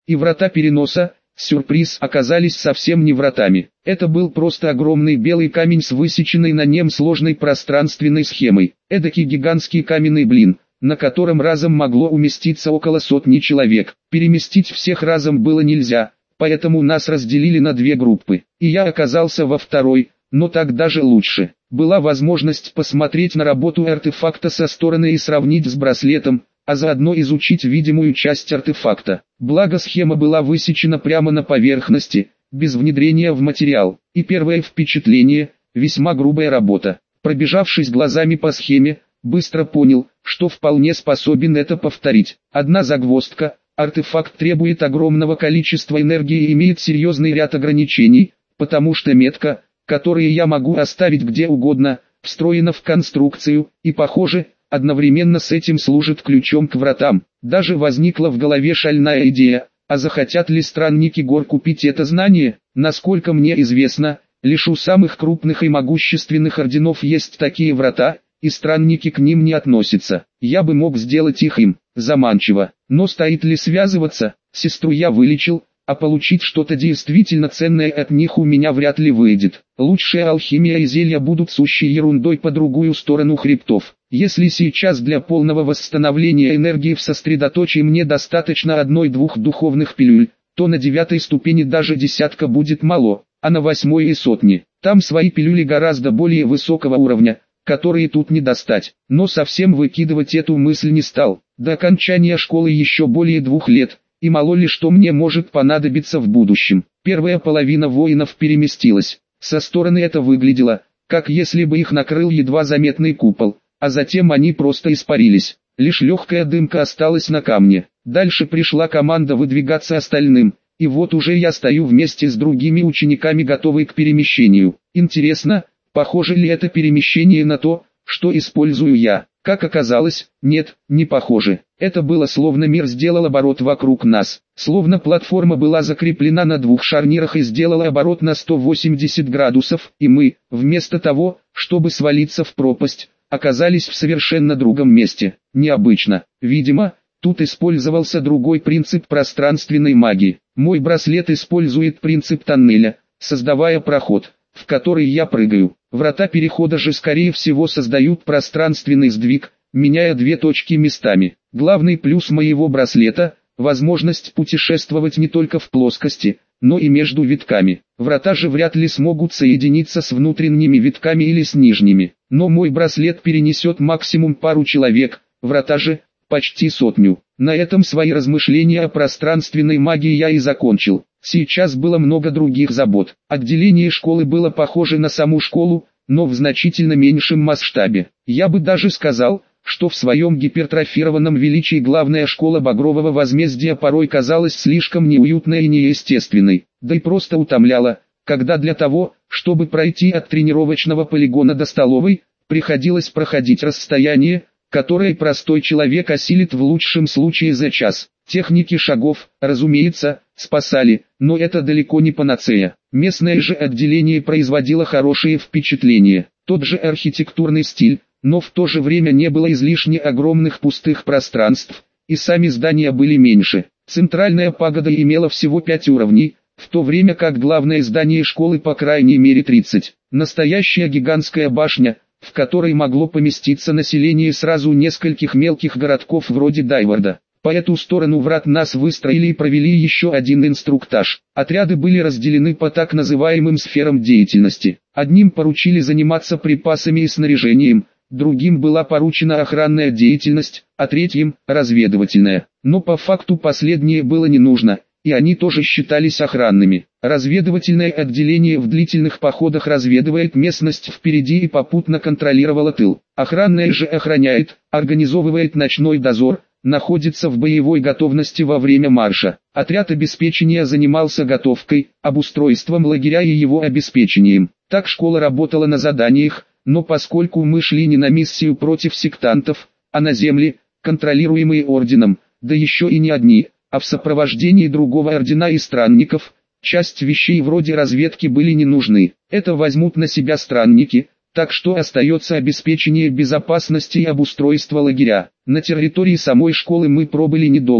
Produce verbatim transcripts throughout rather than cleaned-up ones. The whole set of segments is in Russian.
И врата переноса, сюрприз, оказались совсем не вратами. Это был просто огромный белый камень с высеченной на нем сложной пространственной схемой. Эдакий гигантский каменный блин, на котором разом могло уместиться около сотни человек. Переместить всех разом было нельзя, поэтому нас разделили на две группы. И я оказался во второй, но так даже лучше. Была возможность посмотреть на работу артефакта со стороны и сравнить с браслетом, а заодно изучить видимую часть артефакта. Благо схема была высечена прямо на поверхности, без внедрения в материал. И первое впечатление – весьма грубая работа. Пробежавшись глазами по схеме, быстро понял, что вполне способен это повторить. Одна загвоздка – артефакт требует огромного количества энергии и имеет серьезный ряд ограничений, потому что метка, которые я могу оставить где угодно, встроена в конструкцию, и похоже, одновременно с этим служит ключом к вратам. Даже возникла в голове шальная идея, а захотят ли странники гор купить это знание? Насколько мне известно, лишь у самых крупных и могущественных орденов есть такие врата, и странники к ним не относятся. Я бы мог сделать их им, заманчиво, но стоит ли связываться? Сестру я вылечил, а получить что-то действительно ценное от них у меня вряд ли выйдет. Лучшая алхимия и зелья будут сущей ерундой по другую сторону хребтов. Если сейчас для полного восстановления энергии в сосредоточии мне достаточно одной-двух духовных пилюль, то на девятой ступени даже десятка будет мало, а на восьмой и сотни. Там свои пилюли гораздо более высокого уровня, которые тут не достать. Но совсем выкидывать эту мысль не стал. До окончания школы еще более двух лет. И мало ли что мне может понадобиться в будущем. Первая половина воинов переместилась. Со стороны это выглядело, как если бы их накрыл едва заметный купол, а затем они просто испарились. Лишь легкая дымка осталась на камне. Дальше пришла команда выдвигаться остальным, и вот уже я стою вместе с другими учениками, готовый к перемещению. Интересно, похоже ли это перемещение на то, что использую я? Как оказалось, нет, не похоже. Это было словно мир сделал оборот вокруг нас. Словно платформа была закреплена на двух шарнирах и сделала оборот на сто восемьдесят градусов, и мы, вместо того, чтобы свалиться в пропасть, оказались в совершенно другом месте. Необычно. Видимо, тут использовался другой принцип пространственной магии. Мой браслет использует принцип тоннеля, создавая проход, в который я прыгаю. Врата перехода же скорее всего создают пространственный сдвиг, меняя две точки местами. Главный плюс моего браслета – возможность путешествовать не только в плоскости, но и между витками. Врата же вряд ли смогут соединиться с внутренними витками или с нижними. Но мой браслет перенесет максимум пару человек, врата же – почти сотню. На этом свои размышления о пространственной магии я и закончил. Сейчас было много других забот. Отделение школы было похоже на саму школу, но в значительно меньшем масштабе. Я бы даже сказал, что в своем гипертрофированном величии главная школа Багрового возмездия порой казалась слишком неуютной и неестественной, да и просто утомляла, когда для того, чтобы пройти от тренировочного полигона до столовой, приходилось проходить расстояние, которое простой человек осилит в лучшем случае за час. Техники шагов, разумеется, спасали, но это далеко не панацея. Местное же отделение производило хорошее впечатление. Тот же архитектурный стиль, но в то же время не было излишне огромных пустых пространств, и сами здания были меньше. Центральная пагода имела всего пять уровней, в то время как главное здание школы по крайней мере тридцать. Настоящая гигантская башня, в которой могло поместиться население сразу нескольких мелких городков вроде Дайварда. По эту сторону врат нас выстроили и провели еще один инструктаж. Отряды были разделены по так называемым сферам деятельности. Одним поручили заниматься припасами и снаряжением, другим была поручена охранная деятельность, а третьим – разведывательная. Но по факту последнее было не нужно, и они тоже считались охранными. Разведывательное отделение в длительных походах разведывает местность впереди и попутно контролировало тыл. Охранное же охраняет, организовывает ночной дозор, находится в боевой готовности во время марша. Отряд обеспечения занимался готовкой, обустройством лагеря и его обеспечением. Так школа работала на заданиях, но поскольку мы шли не на миссию против сектантов, а на земли, контролируемые орденом, да еще и не одни, а в сопровождении другого ордена и странников, часть вещей вроде разведки были не нужны. Это возьмут на себя странники, так что остается обеспечение безопасности и обустройство лагеря. На территории самой школы мы пробыли недолго.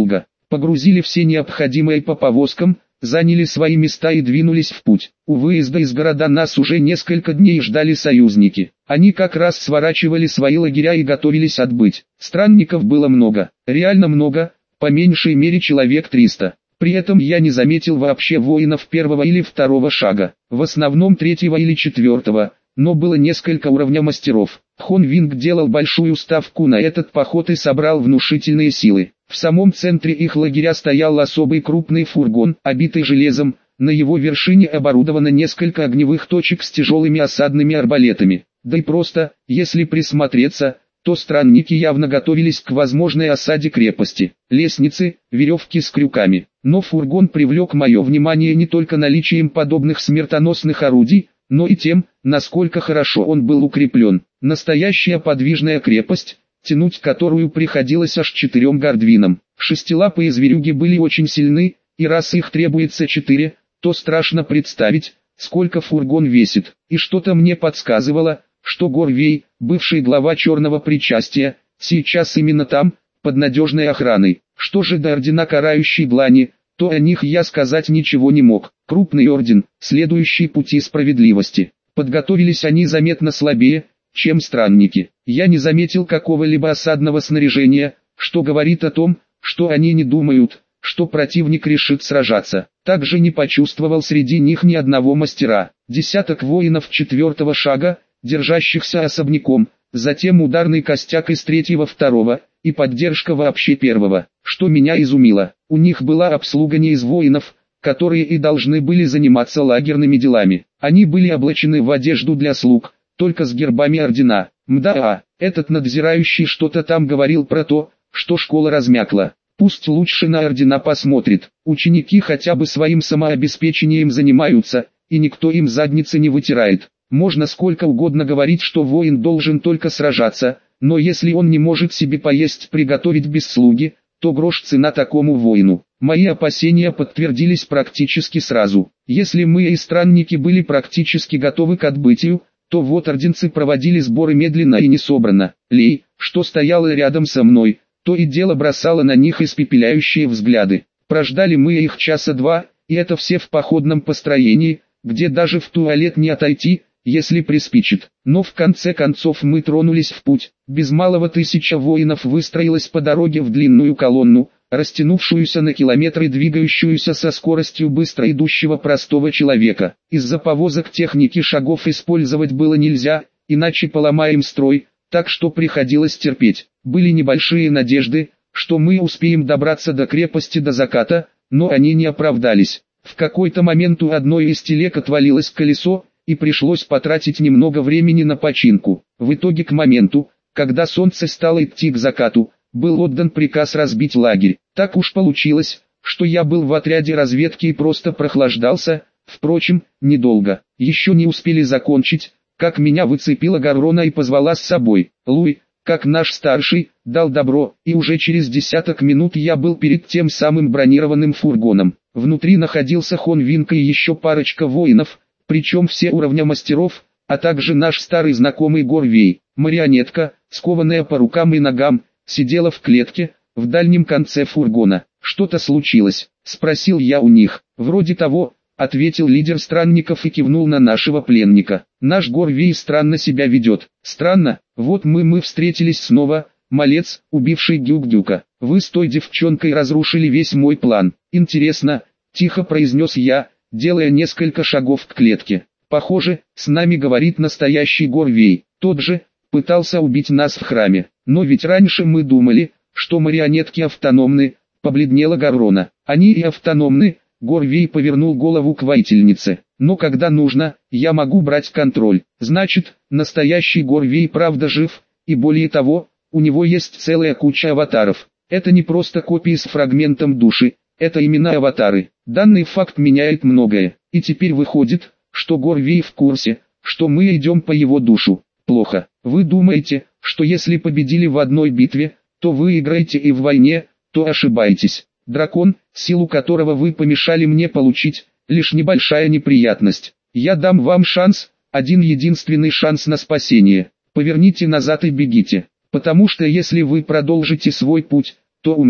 погрузили все необходимое по повозкам, заняли свои места и двинулись в путь. У выезда из города нас уже несколько дней ждали союзники. Они как раз сворачивали свои лагеря и готовились отбыть. Странников было много, реально много, по меньшей мере человек триста. При этом я не заметил вообще воинов первого или второго шага, в основном третьего или четвертого, но было несколько уровня мастеров. Хон Винг делал большую ставку на этот поход и собрал внушительные силы. В самом центре их лагеря стоял особый крупный фургон, обитый железом, на его вершине оборудовано несколько огневых точек с тяжелыми осадными арбалетами. Да и просто, если присмотреться, то странники явно готовились к возможной осаде крепости. Лестницы, веревки с крюками. Но фургон привлек мое внимание не только наличием подобных смертоносных орудий, но и тем, насколько хорошо он был укреплен. Настоящая подвижная крепость, тянуть которую приходилось аж четырем гордвинам. Шестилапые зверюги были очень сильны, и раз их требуется четыре, то страшно представить, сколько фургон весит. И что-то мне подсказывало, что Горвей, бывший глава Черного Причастия, сейчас именно там, под надежной охраной. Что же до ордена Карающей Длани, то о них я сказать ничего не мог. Крупный орден, следующий пути справедливости. Подготовились они заметно слабее, чем странники. Я не заметил какого-либо осадного снаряжения, что говорит о том, что они не думают, что противник решит сражаться. Также не почувствовал среди них ни одного мастера. Десяток воинов четвертого шага, держащихся особняком, затем ударный костяк из третьего-второго, и поддержка вообще первого. Что меня изумило, у них была обслуга не из воинов, которые и должны были заниматься лагерными делами. Они были облачены в одежду для слуг, только с гербами ордена. Мда, этот надзирающий что-то там говорил про то, что школа размякла. Пусть лучше на ордена посмотрит. Ученики хотя бы своим самообеспечением занимаются, и никто им задницы не вытирает. Можно сколько угодно говорить, что воин должен только сражаться, но если он не может себе поесть приготовить без слуги, то грош цена такому воину. Мои опасения подтвердились практически сразу. Если мы и странники были практически готовы к отбытию, то вот орденцы проводили сборы медленно и несобранно. Лей, что стояла рядом со мной, то и дело бросала на них испепеляющие взгляды. Прождали мы их часа два, и это все в походном построении, где даже в туалет не отойти, если приспичит. Но в конце концов мы тронулись в путь. Без малого тысяча воинов выстроилась по дороге в длинную колонну, растянувшуюся на километры, двигающуюся со скоростью быстро идущего простого человека. Из-за повозок техники шагов использовать было нельзя, иначе поломаем строй, так что приходилось терпеть. Были небольшие надежды, что мы успеем добраться до крепости до заката, но они не оправдались. В какой-то момент у одной из телег отвалилось колесо, и пришлось потратить немного времени на починку. В итоге к моменту, когда солнце стало идти к закату, был отдан приказ разбить лагерь. Так уж получилось, что я был в отряде разведки и просто прохлаждался, впрочем, недолго. Еще не успели закончить, как меня выцепила Гаррона и позвала с собой. Луи, как наш старший, дал добро, и уже через десяток минут я был перед тем самым бронированным фургоном. Внутри находился Хон Винг и еще парочка воинов, причем все уровня мастеров, а также наш старый знакомый Горвей. Марионетка, скованная по рукам и ногам, сидела в клетке, в дальнем конце фургона. «Что-то случилось?» – спросил я у них. «Вроде того», – ответил лидер странников и кивнул на нашего пленника. «Наш Горвей странно себя ведет». «Странно? Вот мы мы встретились снова, малец, убивший Гюк-Дюка. Вы с той девчонкой разрушили весь мой план. Интересно», – тихо произнес я, делая несколько шагов к клетке. «Похоже, с нами говорит настоящий Горвей. Тот же пытался убить нас в храме. Но ведь раньше мы думали, что марионетки автономны», — побледнела Гаррона. «Они и автономны», — Горвей повернул голову к воительнице. «Но когда нужно, я могу брать контроль. Значит, настоящий Горвей правда жив, и более того, у него есть целая куча аватаров. Это не просто копии с фрагментом души, это именно аватары. Данный факт меняет многое, и теперь выходит, что Горвей в курсе, что мы идем по его душу. Плохо. Вы думаете, что если победили в одной битве, то выиграете и в войне, то ошибаетесь. Дракон, силу которого вы помешали мне получить, лишь небольшая неприятность. Я дам вам шанс, один единственный шанс на спасение. Поверните назад и бегите, потому что если вы продолжите свой путь, то умрете.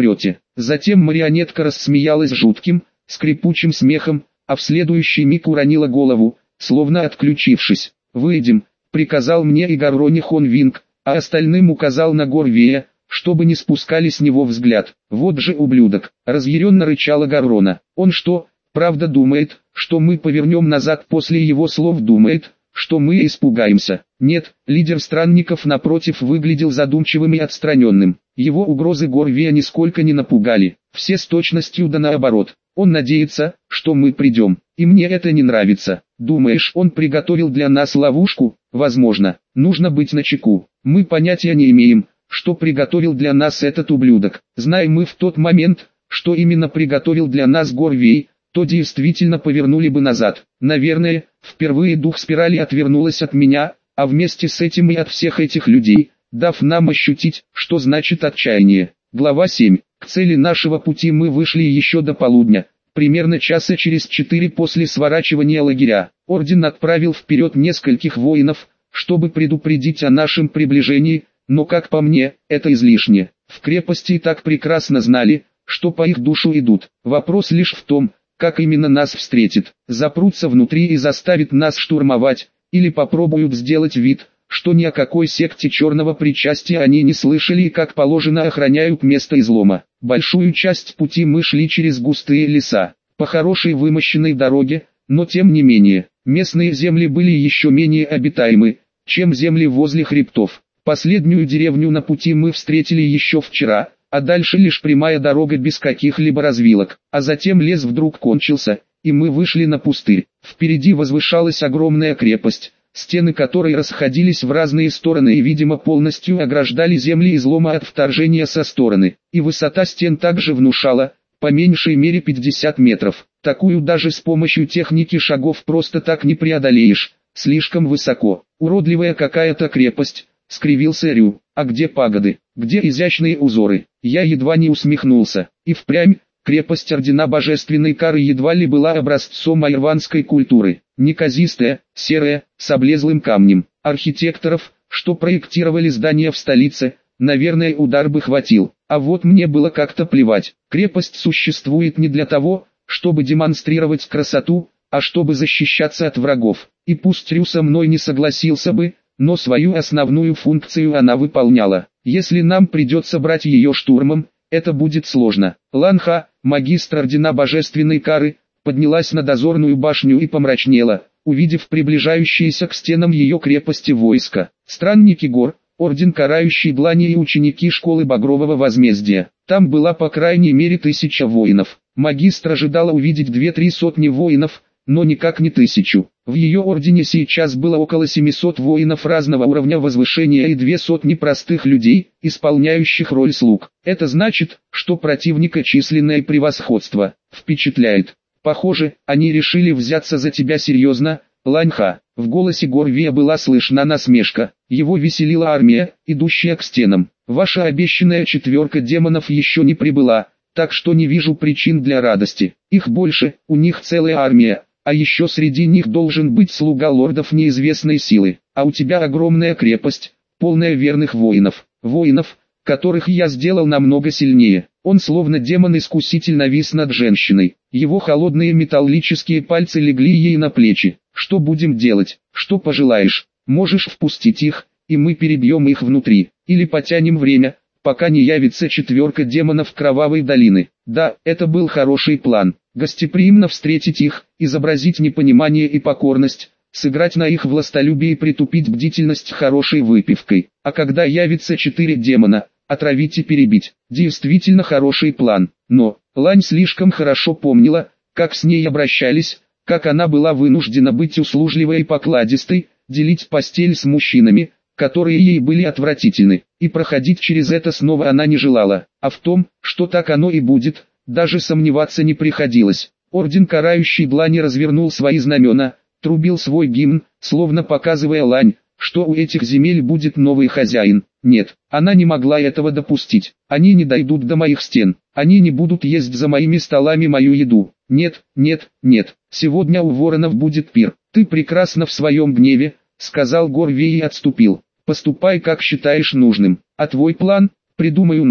Затем марионетка рассмеялась жутким, скрипучим смехом, а в следующий миг уронила голову, словно отключившись. «Выйдем», — приказал мне и Гаррони хон Винг, а остальным указал на Горвея, чтобы не спускали с него взгляд. «Вот же ублюдок!» — разъяренно рычала Гаррона. «Он что, правда думает, что мы повернем назад после его слов, думает, что мы испугаемся?» Нет, лидер странников напротив выглядел задумчивым и отстраненным. Его угрозы Горвея нисколько не напугали, все с точностью да наоборот. Он надеется, что мы придем, и мне это не нравится. Думаешь, он приготовил для нас ловушку? Возможно. Нужно быть начеку. Мы понятия не имеем, что приготовил для нас этот ублюдок. Знаем мы в тот момент, что именно приготовил для нас Горвей, то действительно повернули бы назад. Наверное, впервые дух спирали отвернулась от меня, а вместе с этим и от всех этих людей, дав нам ощутить, что значит отчаяние. Глава семь. К цели нашего пути мы вышли еще до полудня, примерно часа через четыре после сворачивания лагеря. Орден отправил вперед нескольких воинов, чтобы предупредить о нашем приближении, но, как по мне, это излишне. В крепости и так прекрасно знали, что по их душу идут. Вопрос лишь в том, как именно нас встретят. Запрутся внутри и заставят нас штурмовать, или попробуют сделать вид, что ни о какой секте черного причастия они не слышали и как положено охраняют место излома. Большую часть пути мы шли через густые леса, по хорошей вымощенной дороге, но тем не менее, местные земли были еще менее обитаемы, чем земли возле хребтов. Последнюю деревню на пути мы встретили еще вчера, а дальше лишь прямая дорога без каких-либо развилок. А затем лес вдруг кончился, и мы вышли на пустырь. Впереди возвышалась огромная крепость, стены которой расходились в разные стороны и, видимо, полностью ограждали земли излома от вторжения со стороны. И высота стен также внушала, по меньшей мере пятьдесят метров. Такую даже с помощью техники шагов просто так не преодолеешь, слишком высоко. Уродливая какая-то крепость, скривился Рю. А где пагоды, где изящные узоры? Я едва не усмехнулся. И впрямь, крепость Ордена Божественной Кары едва ли была образцом айрванской культуры. Неказистая, серая, с облезлым камнем. Архитекторов, что проектировали здания в столице, наверное, удар бы хватил. А вот мне было как-то плевать. Крепость существует не для того, чтобы демонстрировать красоту, а чтобы защищаться от врагов. И пусть Рю со мной не согласился бы, но свою основную функцию она выполняла. Если нам придется брать ее штурмом, это будет сложно. Ланха, магистр Ордена Божественной Кары, поднялась на дозорную башню и помрачнела, увидев приближающиеся к стенам ее крепости войска. Странники гор, Орден Карающей Длани и ученики школы Багрового Возмездия. Там была по крайней мере тысяча воинов. Магистр ожидала увидеть две-три сотни воинов, но никак не тысячу. В ее ордене сейчас было около семисот воинов разного уровня возвышения и две сотни простых людей, исполняющих роль слуг. Это значит, что противника численное превосходство. Впечатляет. Похоже, они решили взяться за тебя серьезно, Ланха. В голосе Горвея была слышна насмешка. Его веселила армия, идущая к стенам. Ваша обещанная четверка демонов еще не прибыла, так что не вижу причин для радости. Их больше, у них целая армия. А еще среди них должен быть слуга лордов неизвестной силы. А у тебя огромная крепость, полная верных воинов. Воинов, которых я сделал намного сильнее. Он словно демон-искуситель навис над женщиной. Его холодные металлические пальцы легли ей на плечи. Что будем делать? Что пожелаешь? Можешь впустить их, и мы перебьем их внутри. Или потянем время, пока не явится четверка демонов Кровавой долины. Да, это был хороший план. Гостеприимно встретить их, изобразить непонимание и покорность, сыграть на их властолюбие и притупить бдительность хорошей выпивкой. А когда явится четыре демона, отравить и перебить. Действительно хороший план. Но Лань слишком хорошо помнила, как с ней обращались, как она была вынуждена быть услужливой и покладистой, делить постель с мужчинами, которые ей были отвратительны, и проходить через это снова она не желала. А в том, что так оно и будет, даже сомневаться не приходилось. Орден Карающей Длани развернул свои знамена, трубил свой гимн, словно показывая Лань, что у этих земель будет новый хозяин. Нет, она не могла этого допустить. Они не дойдут до моих стен. Они не будут есть за моими столами мою еду. Нет, нет, нет. Сегодня у воронов будет пир. Ты прекрасна в своем гневе, сказал Горвей и отступил. Поступай как считаешь нужным. А твой план? Придумаю новый.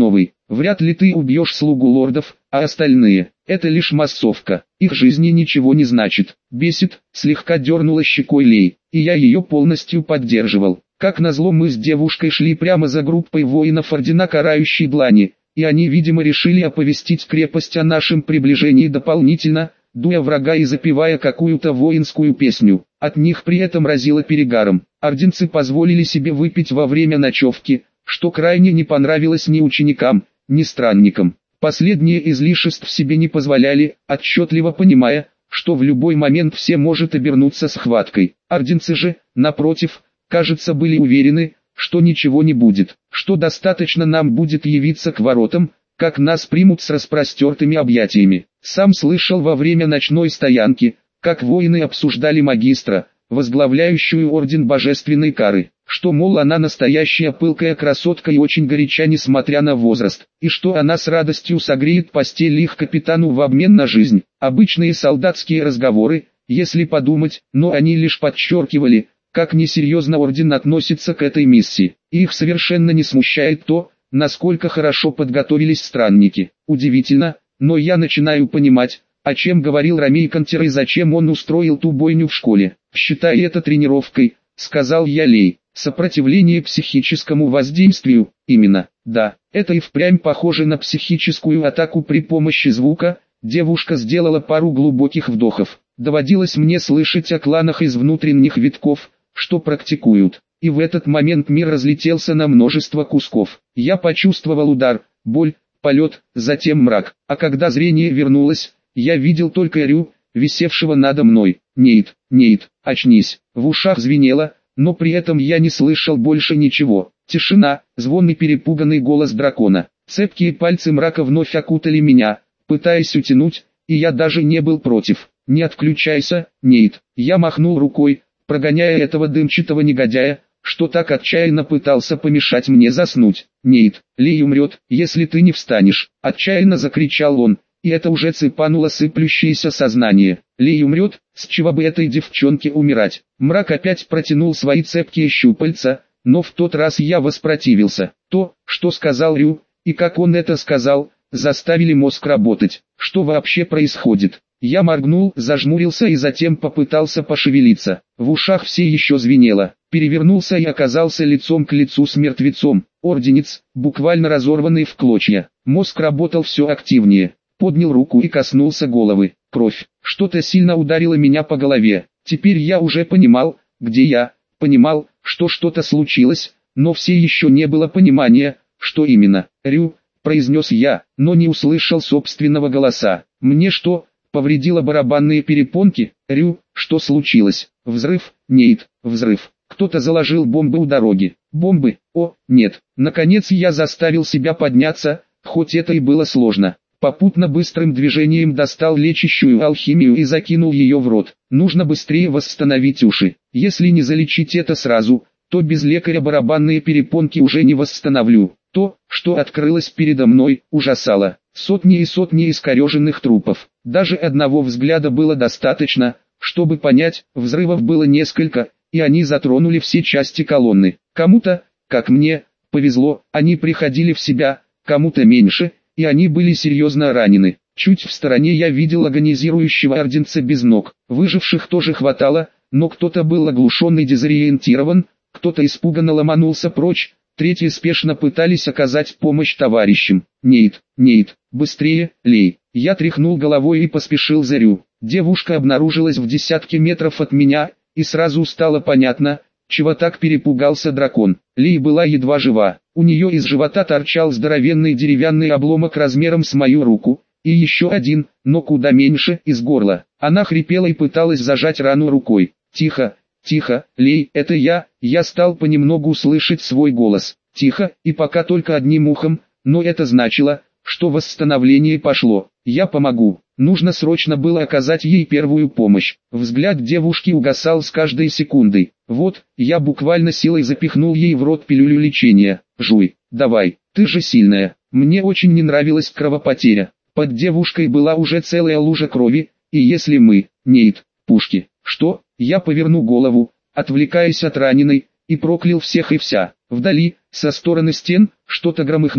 Вряд ли ты убьешь слугу лордов, а остальные – это лишь массовка, их жизни ничего не значит. Бесит, слегка дернула щекой Лей, и я ее полностью поддерживал. Как назло мы с девушкой шли прямо за группой воинов Ордена Карающей Длани, и они, видимо, решили оповестить крепость о нашем приближении дополнительно, дуя врага и запевая какую-то воинскую песню. От них при этом разило перегаром. Орденцы позволили себе выпить во время ночевки, что крайне не понравилось ни ученикам, ни странникам. Последние излишеств себе не позволяли, отчетливо понимая, что в любой момент все может обернуться схваткой. Орденцы же, напротив, кажется, были уверены, что ничего не будет, что достаточно нам будет явиться к воротам, как нас примут с распростертыми объятиями. Сам слышал во время ночной стоянки, как воины обсуждали магистра, возглавляющую орден божественной кары, что, мол, она настоящая пылкая красотка и очень горяча несмотря на возраст, и что она с радостью согреет постель их капитану в обмен на жизнь. Обычные солдатские разговоры, если подумать, но они лишь подчеркивали, как несерьезно орден относится к этой миссии, и их совершенно не смущает то, насколько хорошо подготовились странники. Удивительно, но я начинаю понимать, о чем говорил Ромей Кантер и зачем он устроил ту бойню в школе. «Считай это тренировкой», — сказал я Лей. «Сопротивление психическому воздействию, именно, да, это и впрямь похоже на психическую атаку при помощи звука». Девушка сделала пару глубоких вдохов. Доводилось мне слышать о кланах из внутренних витков, что практикуют. И в этот момент мир разлетелся на множество кусков. Я почувствовал удар, боль, полет, затем мрак. А когда зрение вернулось, я видел только Рю, висевшего надо мной. «Нейт, Нейт, очнись!» В ушах звенело, но при этом я не слышал больше ничего. Тишина, звон и перепуганный голос дракона. Цепкие пальцы мрака вновь окутали меня, пытаясь утянуть, и я даже не был против. «Не отключайся, Нейт!» Я махнул рукой, прогоняя этого дымчатого негодяя, что так отчаянно пытался помешать мне заснуть. «Нейт, Лей умрет, если ты не встанешь!» Отчаянно закричал он, и это уже цепануло сыплющееся сознание. «Лей умрет, с чего бы этой девчонке умирать?» Мрак опять протянул свои цепкие щупальца, но в тот раз я воспротивился. То, что сказал Рю, и как он это сказал, заставили мозг работать. Что вообще происходит? Я моргнул, зажмурился и затем попытался пошевелиться. В ушах все еще звенело. Перевернулся и оказался лицом к лицу с мертвецом. Орденец, буквально разорванный в клочья. Мозг работал все активнее. Поднял руку и коснулся головы. Кровь. Что-то сильно ударило меня по голове. Теперь я уже понимал, где я. Понимал, что что-то случилось, но все еще не было понимания, что именно. «Рю», произнес я, но не услышал собственного голоса. «Мне что, повредило барабанные перепонки?» «Рю, что случилось?» «Взрыв, Нейт, взрыв. Кто-то заложил бомбы у дороги». «Бомбы? О, нет». Наконец я заставил себя подняться, хоть это и было сложно. Попутно быстрым движением достал лечащую алхимию и закинул ее в рот. Нужно быстрее восстановить уши. Если не залечить это сразу, то без лекаря барабанные перепонки уже не восстановлю. То, что открылось передо мной, ужасало. Сотни и сотни искореженных трупов. Даже одного взгляда было достаточно, чтобы понять, взрывов было несколько, и они затронули все части колонны. Кому-то, как мне, повезло, они приходили в себя, кому-то меньше, и они были серьезно ранены. Чуть в стороне я видел агонизирующего орденца без ног. Выживших тоже хватало, но кто-то был оглушен и дезориентирован, кто-то испуганно ломанулся прочь, третьи спешно пытались оказать помощь товарищам. «Нейт, Нейт, быстрее, Лей!» Я тряхнул головой и поспешил за Рю. Девушка обнаружилась в десятке метров от меня, и сразу стало понятно, чего так перепугался дракон. Лей была едва жива. У нее из живота торчал здоровенный деревянный обломок размером с мою руку, и еще один, но куда меньше, из горла. Она хрипела и пыталась зажать рану рукой. «Тихо, тихо, Лей, это я». Я стал понемногу слышать свой голос. Тихо, и пока только одним ухом, но это значило, что восстановление пошло. «Я помогу». Нужно срочно было оказать ей первую помощь. Взгляд девушки угасал с каждой секундой. Вот, я буквально силой запихнул ей в рот пилюлю лечения. «Жуй, давай, ты же сильная». Мне очень не нравилась кровопотеря. Под девушкой была уже целая лужа крови, и если мы, Нейт, пушки, что, я поверну голову, отвлекаясь от раненой, и проклял всех и вся. Вдали, со стороны стен, что-то громыхнуло,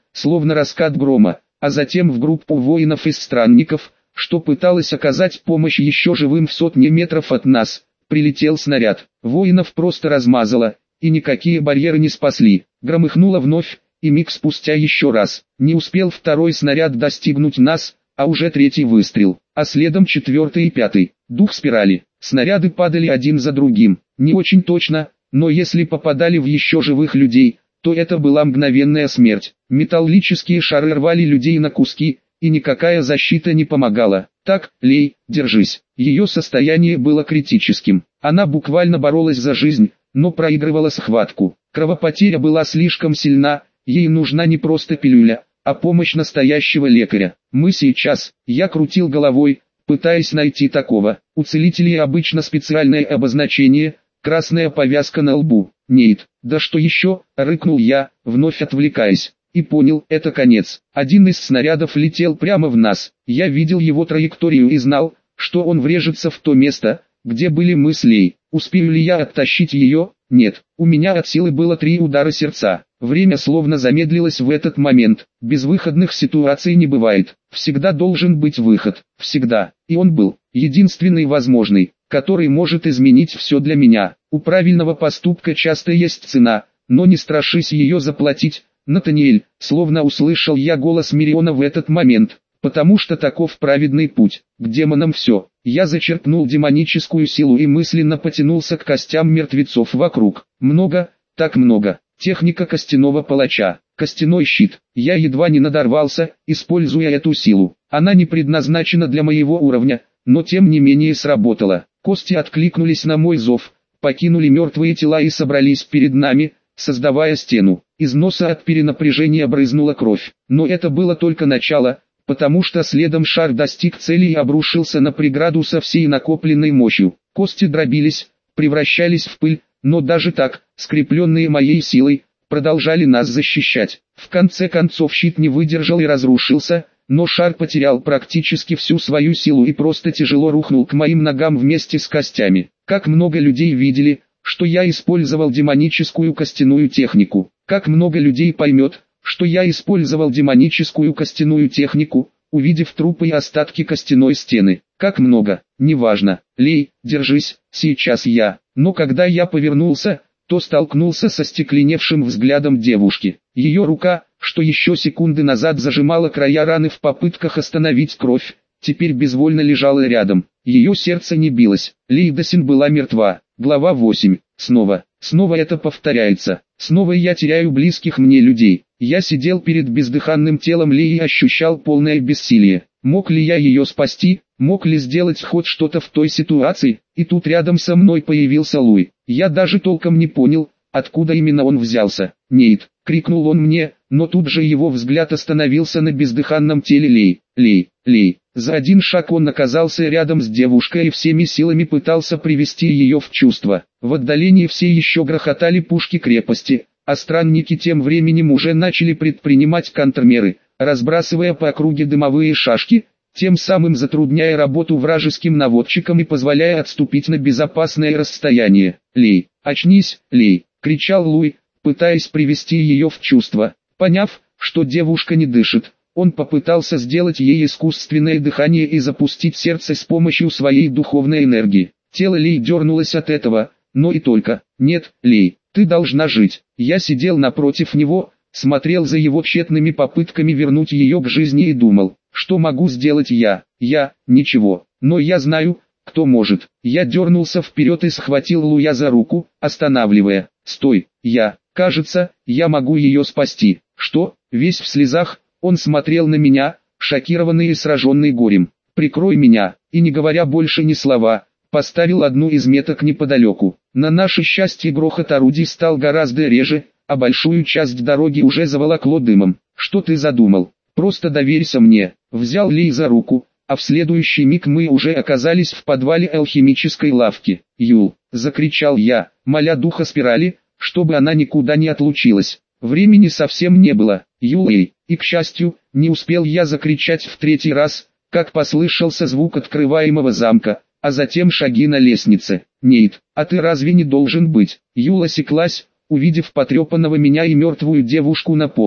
словно раскат грома, а затем в группу воинов из странников, что пыталась оказать помощь еще живым в сотне метров от нас, прилетел снаряд. Воинов просто размазало, и никакие барьеры не спасли. Громыхнуло вновь, и миг спустя еще раз. Не успел второй снаряд достигнуть нас, а уже третий выстрел, а следом четвертый и пятый. Дух спирали. Снаряды падали один за другим. Не очень точно, но если попадали в еще живых людей, то это была мгновенная смерть. Металлические шары рвали людей на куски, и никакая защита не помогала. Так, Лей, держись. Ее состояние было критическим. Она буквально боролась за жизнь, но проигрывала схватку. Кровопотеря была слишком сильна, ей нужна не просто пилюля, а помощь настоящего лекаря. Мы сейчас, я крутил головой, пытаясь найти такого. У целителей обычно специальное обозначение, красная повязка на лбу. Нет, да что еще, рыкнул я, вновь отвлекаясь. И понял, это конец. Один из снарядов летел прямо в нас. Я видел его траекторию и знал, что он врежется в то место, где были мы с Лей. Успею ли я оттащить ее? Нет. У меня от силы было три удара сердца. Время словно замедлилось в этот момент. Безвыходных ситуаций не бывает. Всегда должен быть выход. Всегда. И он был. Единственный возможный, который может изменить все для меня. У правильного поступка часто есть цена, но не страшись ее заплатить. Натаниэль, словно услышал я голос Мириона в этот момент, потому что таков праведный путь, к демонам все. Я зачерпнул демоническую силу и мысленно потянулся к костям мертвецов вокруг. Много, так много. Техника костяного палача, костяной щит. Я едва не надорвался, используя эту силу. Она не предназначена для моего уровня, но тем не менее сработала. Кости откликнулись на мой зов, покинули мертвые тела и собрались перед нами, создавая стену. Из носа от перенапряжения брызнула кровь. Но это было только начало, потому что следом шар достиг цели и обрушился на преграду со всей накопленной мощью. Кости дробились, превращались в пыль, но даже так, скрепленные моей силой, продолжали нас защищать. В конце концов щит не выдержал и разрушился, но шар потерял практически всю свою силу и просто тяжело рухнул к моим ногам вместе с костями. Как много людей видели, что я использовал демоническую костяную технику. Как много людей поймет, что я использовал демоническую костяную технику, увидев трупы и остатки костяной стены. Как много, неважно. Лей, держись, сейчас я. Но когда я повернулся, то столкнулся со стекленевшим взглядом девушки. Ее рука, что еще секунды назад зажимала края раны в попытках остановить кровь, теперь безвольно лежала рядом. Ее сердце не билось. Лейдасин была мертва. Глава восемь. Снова, снова это повторяется. Снова я теряю близких мне людей. Я сидел перед бездыханным телом Леи и ощущал полное бессилие. Мог ли я ее спасти? Мог ли сделать хоть что-то в той ситуации? И тут рядом со мной появился Луи. Я даже толком не понял, откуда именно он взялся. «Нейт!» — крикнул он мне, но тут же его взгляд остановился на бездыханном теле Лей. Лей, Лей. За один шаг он оказался рядом с девушкой и всеми силами пытался привести ее в чувство. В отдалении все еще грохотали пушки крепости, а странники тем временем уже начали предпринимать контрмеры, разбрасывая по округе дымовые шашки, тем самым затрудняя работу вражеским наводчикам и позволяя отступить на безопасное расстояние. «Лей, очнись, Лей!» — кричал Луи, пытаясь привести ее в чувство. Поняв, что девушка не дышит, он попытался сделать ей искусственное дыхание и запустить сердце с помощью своей духовной энергии. Тело Лей дернулось от этого, но и только. «Нет, Лей, ты должна жить». Я сидел напротив него, смотрел за его тщетными попытками вернуть ее к жизни и думал, что могу сделать я? Я, ничего, но я знаю, кто может. Я дернулся вперед и схватил Луя за руку, останавливая. «Стой, я, кажется, я могу ее спасти». «Что?» Весь в слезах, он смотрел на меня, шокированный и сраженный горем. «Прикрой меня», и не говоря больше ни слова, поставил одну из меток неподалеку. На наше счастье грохот орудий стал гораздо реже, а большую часть дороги уже заволокло дымом. «Что ты задумал? Просто доверься мне». Взял Лей за руку, а в следующий миг мы уже оказались в подвале алхимической лавки. «Юл!» — закричал я, моля духа спирали, чтобы она никуда не отлучилась. Времени совсем не было. «Юлей!» И, к счастью, не успел я закричать в третий раз, как послышался звук открываемого замка, а затем шаги на лестнице. «Нейт, а ты разве не должен быть?» Юла осеклась, увидев потрепанного меня и мертвую девушку на полу.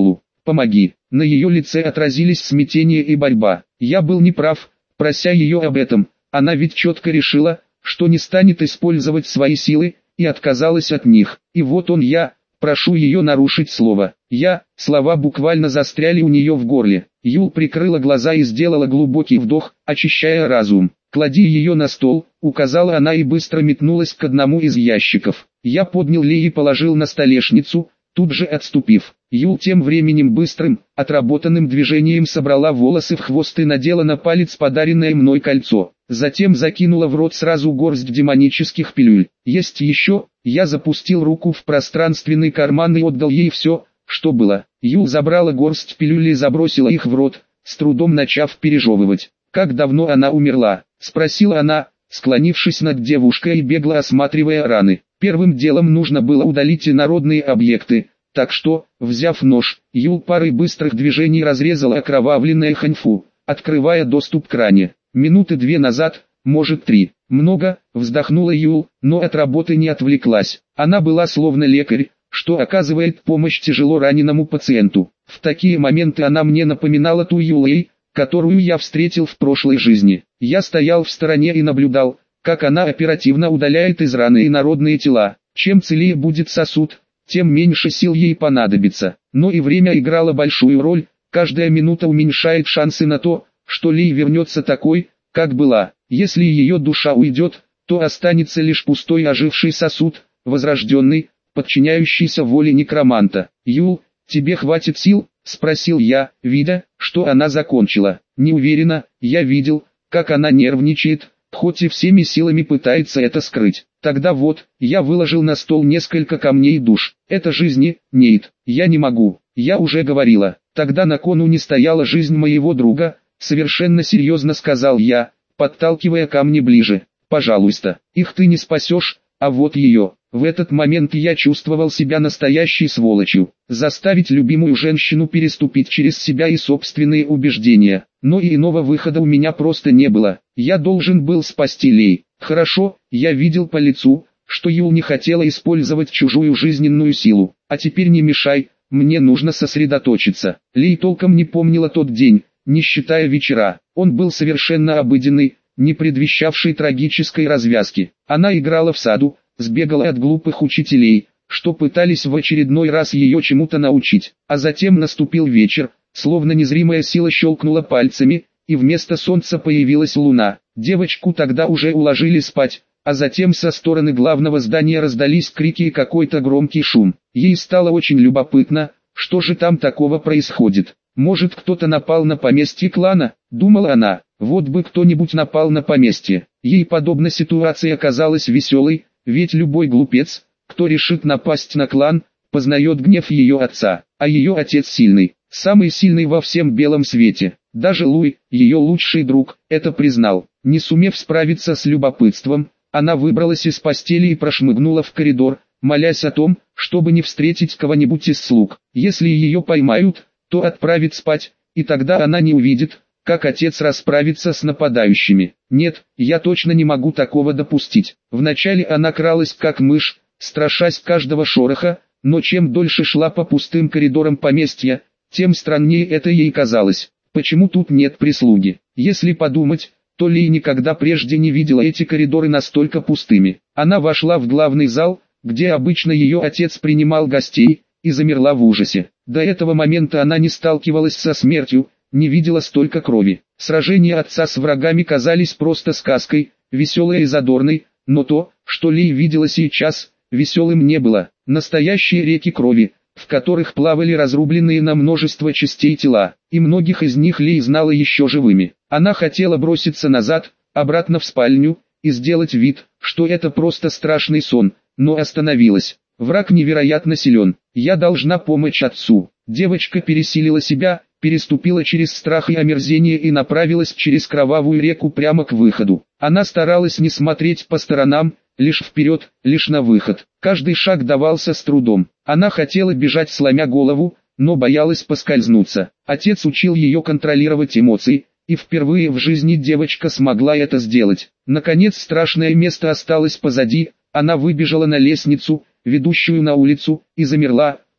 помоги». На ее лице отразились смятение и борьба. Я был неправ, прося ее об этом. Она ведь четко решила, что не станет использовать свои силы, и отказалась от них. И вот он я, прошу ее нарушить слово. Я, слова буквально застряли у нее в горле. Юл прикрыла глаза и сделала глубокий вдох, очищая разум. «Клади ее на стол», — указала она и быстро метнулась к одному из ящиков. Я поднял Ли и положил на столешницу, тут же отступив. Юл тем временем быстрым, отработанным движением собрала волосы в хвост и надела на палец подаренное мной кольцо. Затем закинула в рот сразу горсть демонических пилюль. «Есть еще?» Я запустил руку в пространственный карман и отдал ей все, что было. Юл забрала горсть пилюль и забросила их в рот, с трудом начав пережевывать. «Как давно она умерла?» — спросила она, склонившись над девушкой и бегло осматривая раны. Первым делом нужно было удалить инородные объекты, так что, взяв нож, Юл парой быстрых движений разрезала окровавленное ханьфу, открывая доступ к ране. Минуты две назад, может три. Много, вздохнула Юл, но от работы не отвлеклась. Она была словно лекарь, что оказывает помощь тяжело раненому пациенту. В такие моменты она мне напоминала ту Юлей, которую я встретил в прошлой жизни. Я стоял в стороне и наблюдал, как она оперативно удаляет из раны инородные тела. Чем целее будет сосуд, тем меньше сил ей понадобится. Но и время играло большую роль, каждая минута уменьшает шансы на то, что Ли вернется такой, как была. Если ее душа уйдет, то останется лишь пустой оживший сосуд, возрожденный, подчиняющийся воле некроманта. «Юл, тебе хватит сил?» — спросил я, видя, что она закончила. «Не уверена, я видел, как она нервничает, хоть и всеми силами пытается это скрыть. Тогда вот, я выложил на стол несколько камней душ. Это жизни, Нейт, я не могу, я уже говорила. Тогда на кону не стояла жизнь моего друга», — совершенно серьезно сказал я, подталкивая камни ближе. «Пожалуйста, их ты не спасешь, а вот ее». В этот момент я чувствовал себя настоящей сволочью. Заставить любимую женщину переступить через себя и собственные убеждения. Но и иного выхода у меня просто не было. Я должен был спасти Лей. Хорошо, я видел по лицу, что Юл не хотела использовать чужую жизненную силу. А теперь не мешай, мне нужно сосредоточиться. Лей толком не помнила тот день, не считая вечера. Он был совершенно обыденный, не предвещавший трагической развязки. Она играла в саду, сбегала от глупых учителей, что пытались в очередной раз ее чему-то научить. А затем наступил вечер, словно незримая сила щелкнула пальцами, и вместо солнца появилась луна. Девочку тогда уже уложили спать, а затем со стороны главного здания раздались крики и какой-то громкий шум. Ей стало очень любопытно, что же там такого происходит. Может, кто-то напал на поместье клана, думала она. Вот бы кто-нибудь напал на поместье. Ей подобная ситуация оказалась веселой, ведь любой глупец, кто решит напасть на клан, познает гнев ее отца, а ее отец сильный, самый сильный во всем белом свете. Даже Луи, ее лучший друг, это признал. Не сумев справиться с любопытством, она выбралась из постели и прошмыгнула в коридор, молясь о том, чтобы не встретить кого-нибудь из слуг. Если ее поймают, то отправят спать, и тогда она не увидит, как отец расправится с нападающими. Нет, я точно не могу такого допустить. Вначале она кралась как мышь, страшась каждого шороха, но чем дольше шла по пустым коридорам поместья, тем страннее это ей казалось. Почему тут нет прислуги? Если подумать, то Ли никогда прежде не видела эти коридоры настолько пустыми. Она вошла в главный зал, где обычно ее отец принимал гостей, и замерла в ужасе. До этого момента она не сталкивалась со смертью, не видела столько крови. Сражения отца с врагами казались просто сказкой, веселой и задорной, но то, что Ли видела сейчас, веселым не было. Настоящие реки крови, в которых плавали разрубленные на множество частей тела, и многих из них Ли знала еще живыми. Она хотела броситься назад, обратно в спальню, и сделать вид, что это просто страшный сон, но остановилась. Враг невероятно силен, я должна помочь отцу. Девочка пересилила себя, переступила через страх и омерзение и направилась через кровавую реку прямо к выходу. Она старалась не смотреть по сторонам, лишь вперед, лишь на выход. Каждый шаг давался с трудом. Она хотела бежать сломя голову, но боялась поскользнуться. Отец учил ее контролировать эмоции, и впервые в жизни девочка смогла это сделать. Наконец страшное место осталось позади, она выбежала на лестницу, ведущую на улицу, и замерла,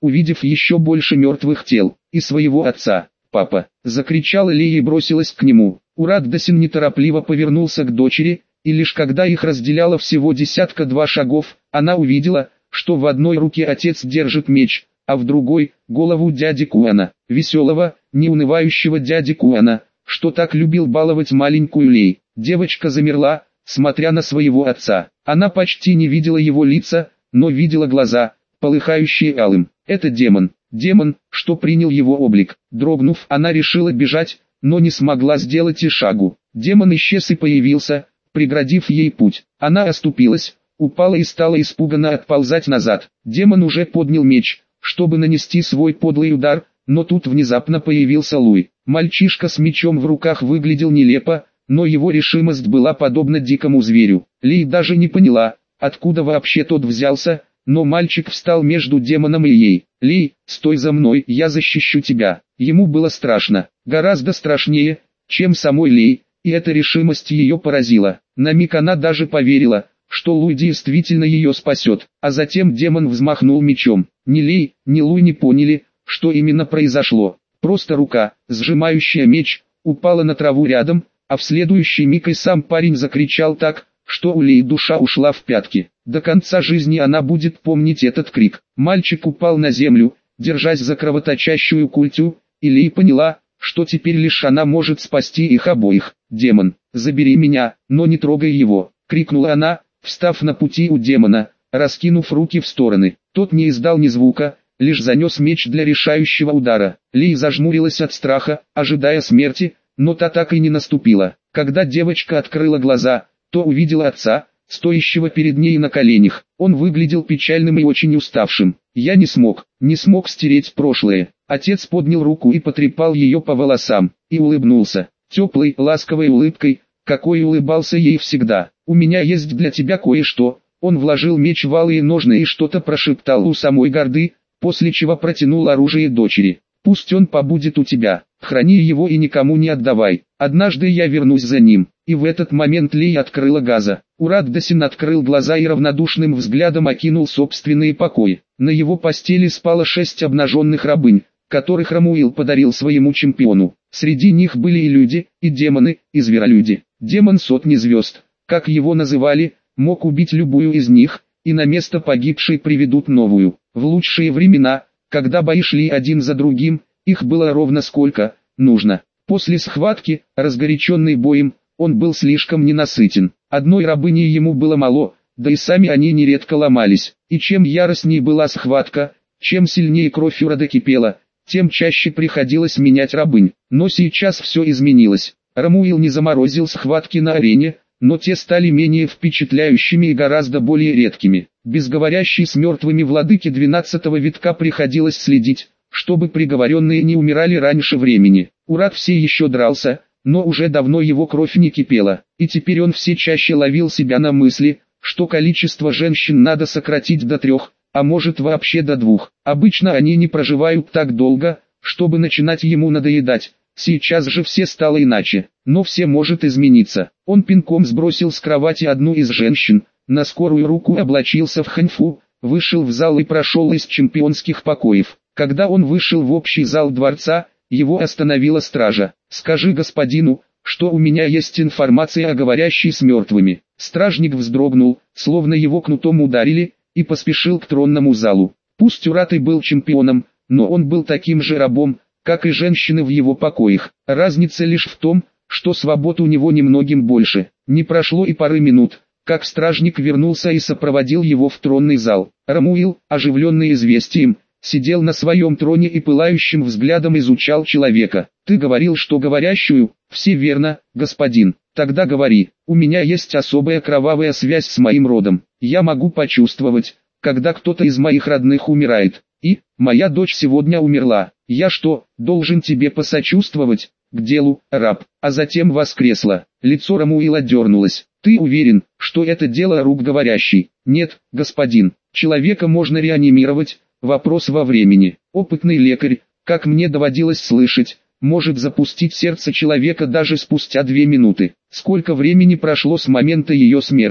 увидев еще больше мертвых тел, и своего отца. «Папа!» — закричала Лия и бросилась к нему. Урат-Дасин неторопливо повернулся к дочери, и лишь когда их разделяло всего десятка-два шагов, она увидела, что в одной руке отец держит меч, а в другой — голову дяди Куана, веселого, неунывающего дяди Куана, что так любил баловать маленькую Лей. Девочка замерла, смотря на своего отца. Она почти не видела его лица, но видела глаза, полыхающие алым. Это демон, демон, что принял его облик. Дрогнув, она решила бежать, но не смогла сделать и шагу. Демон исчез и появился, преградив ей путь. Она оступилась, упала и стала испуганно отползать назад. Демон уже поднял меч, чтобы нанести свой подлый удар, но тут внезапно появился Луи. Мальчишка с мечом в руках выглядел нелепо, но его решимость была подобна дикому зверю. Ли даже не поняла, откуда вообще тот взялся, но мальчик встал между демоном и ей. «Ли, стой за мной, я защищу тебя». Ему было страшно, гораздо страшнее, чем самой Лей, и эта решимость ее поразила. На миг она даже поверила, что Луи действительно ее спасет, а затем демон взмахнул мечом. Ни Лей, ни Луи не поняли, что именно произошло. Просто рука, сжимающая меч, упала на траву рядом, а в следующий миг и сам парень закричал так, что у Лей душа ушла в пятки. До конца жизни она будет помнить этот крик. Мальчик упал на землю, держась за кровоточащую культю, и Лей поняла, что теперь лишь она может спасти их обоих. «Демон, забери меня, но не трогай его!» — крикнула она, встав на пути у демона, раскинув руки в стороны. Тот не издал ни звука, лишь занес меч для решающего удара. Лей зажмурилась от страха, ожидая смерти, но та так и не наступила. Когда девочка открыла глаза, то увидела отца, стоящего перед ней на коленях. Он выглядел печальным и очень уставшим. «Я не смог, не смог стереть прошлое». Отец поднял руку и потрепал ее по волосам, и улыбнулся, теплой, ласковой улыбкой, какой улыбался ей всегда. «У меня есть для тебя кое-что». Он вложил меч в алые ножны и что-то прошептал у самой горды, после чего протянул оружие дочери. «Пусть он побудет у тебя, храни его и никому не отдавай. Однажды я вернусь за ним». И в этот момент Лей открыла газа. Урат-Дасин открыл глаза и равнодушным взглядом окинул собственные покои. На его постели спало шесть обнаженных рабынь, которых Рамуил подарил своему чемпиону. Среди них были и люди, и демоны, и зверолюди. Демон сотни звезд, как его называли, мог убить любую из них, и на место погибшей приведут новую. В лучшие времена, когда бои шли один за другим, их было ровно сколько нужно. После схватки, разгоряченный боем, он был слишком ненасытен. Одной рабыни ему было мало, да и сами они нередко ломались. И чем яростней была схватка, чем сильнее кровь у рода кипела, тем чаще приходилось менять рабынь. Но сейчас все изменилось. Рамуил не заморозил схватки на арене, но те стали менее впечатляющими и гораздо более редкими. Без говорящей с мертвыми владыки двенадцатого витка приходилось следить, чтобы приговоренные не умирали раньше времени. Урат все еще дрался, но уже давно его кровь не кипела, и теперь он все чаще ловил себя на мысли, что количество женщин надо сократить до трех, а может вообще до двух. Обычно они не проживают так долго, чтобы начинать ему надоедать. Сейчас же все стало иначе, но все может измениться. Он пинком сбросил с кровати одну из женщин, на скорую руку облачился в ханьфу, вышел в зал и прошел из чемпионских покоев. Когда он вышел в общий зал дворца, его остановила стража. «Скажи господину, что у меня есть информация о говорящей с мертвыми». Стражник вздрогнул, словно его кнутом ударили, и поспешил к тронному залу. Пусть Урат и был чемпионом, но он был таким же рабом, как и женщины в его покоях. Разница лишь в том, что свобод у него немногим больше. Не прошло и пары минут, как стражник вернулся и сопроводил его в тронный зал. Рамуил, оживленный известием, сидел на своем троне и пылающим взглядом изучал человека. «Ты говорил, что говорящую?» «Все верно, господин». «Тогда говори, у меня есть особая кровавая связь с моим родом. Я могу почувствовать, когда кто-то из моих родных умирает. И, моя дочь сегодня умерла. Я что, должен тебе посочувствовать?» «К делу, раб». А затем воскресла. Лицо Рамуила дернулось. «Ты уверен, что это дело рук говорящей?» «Нет, господин. Человека можно реанимировать. Вопрос во времени. Опытный лекарь, как мне доводилось слышать, может запустить сердце человека даже спустя две минуты. Сколько времени прошло с момента ее смерти?»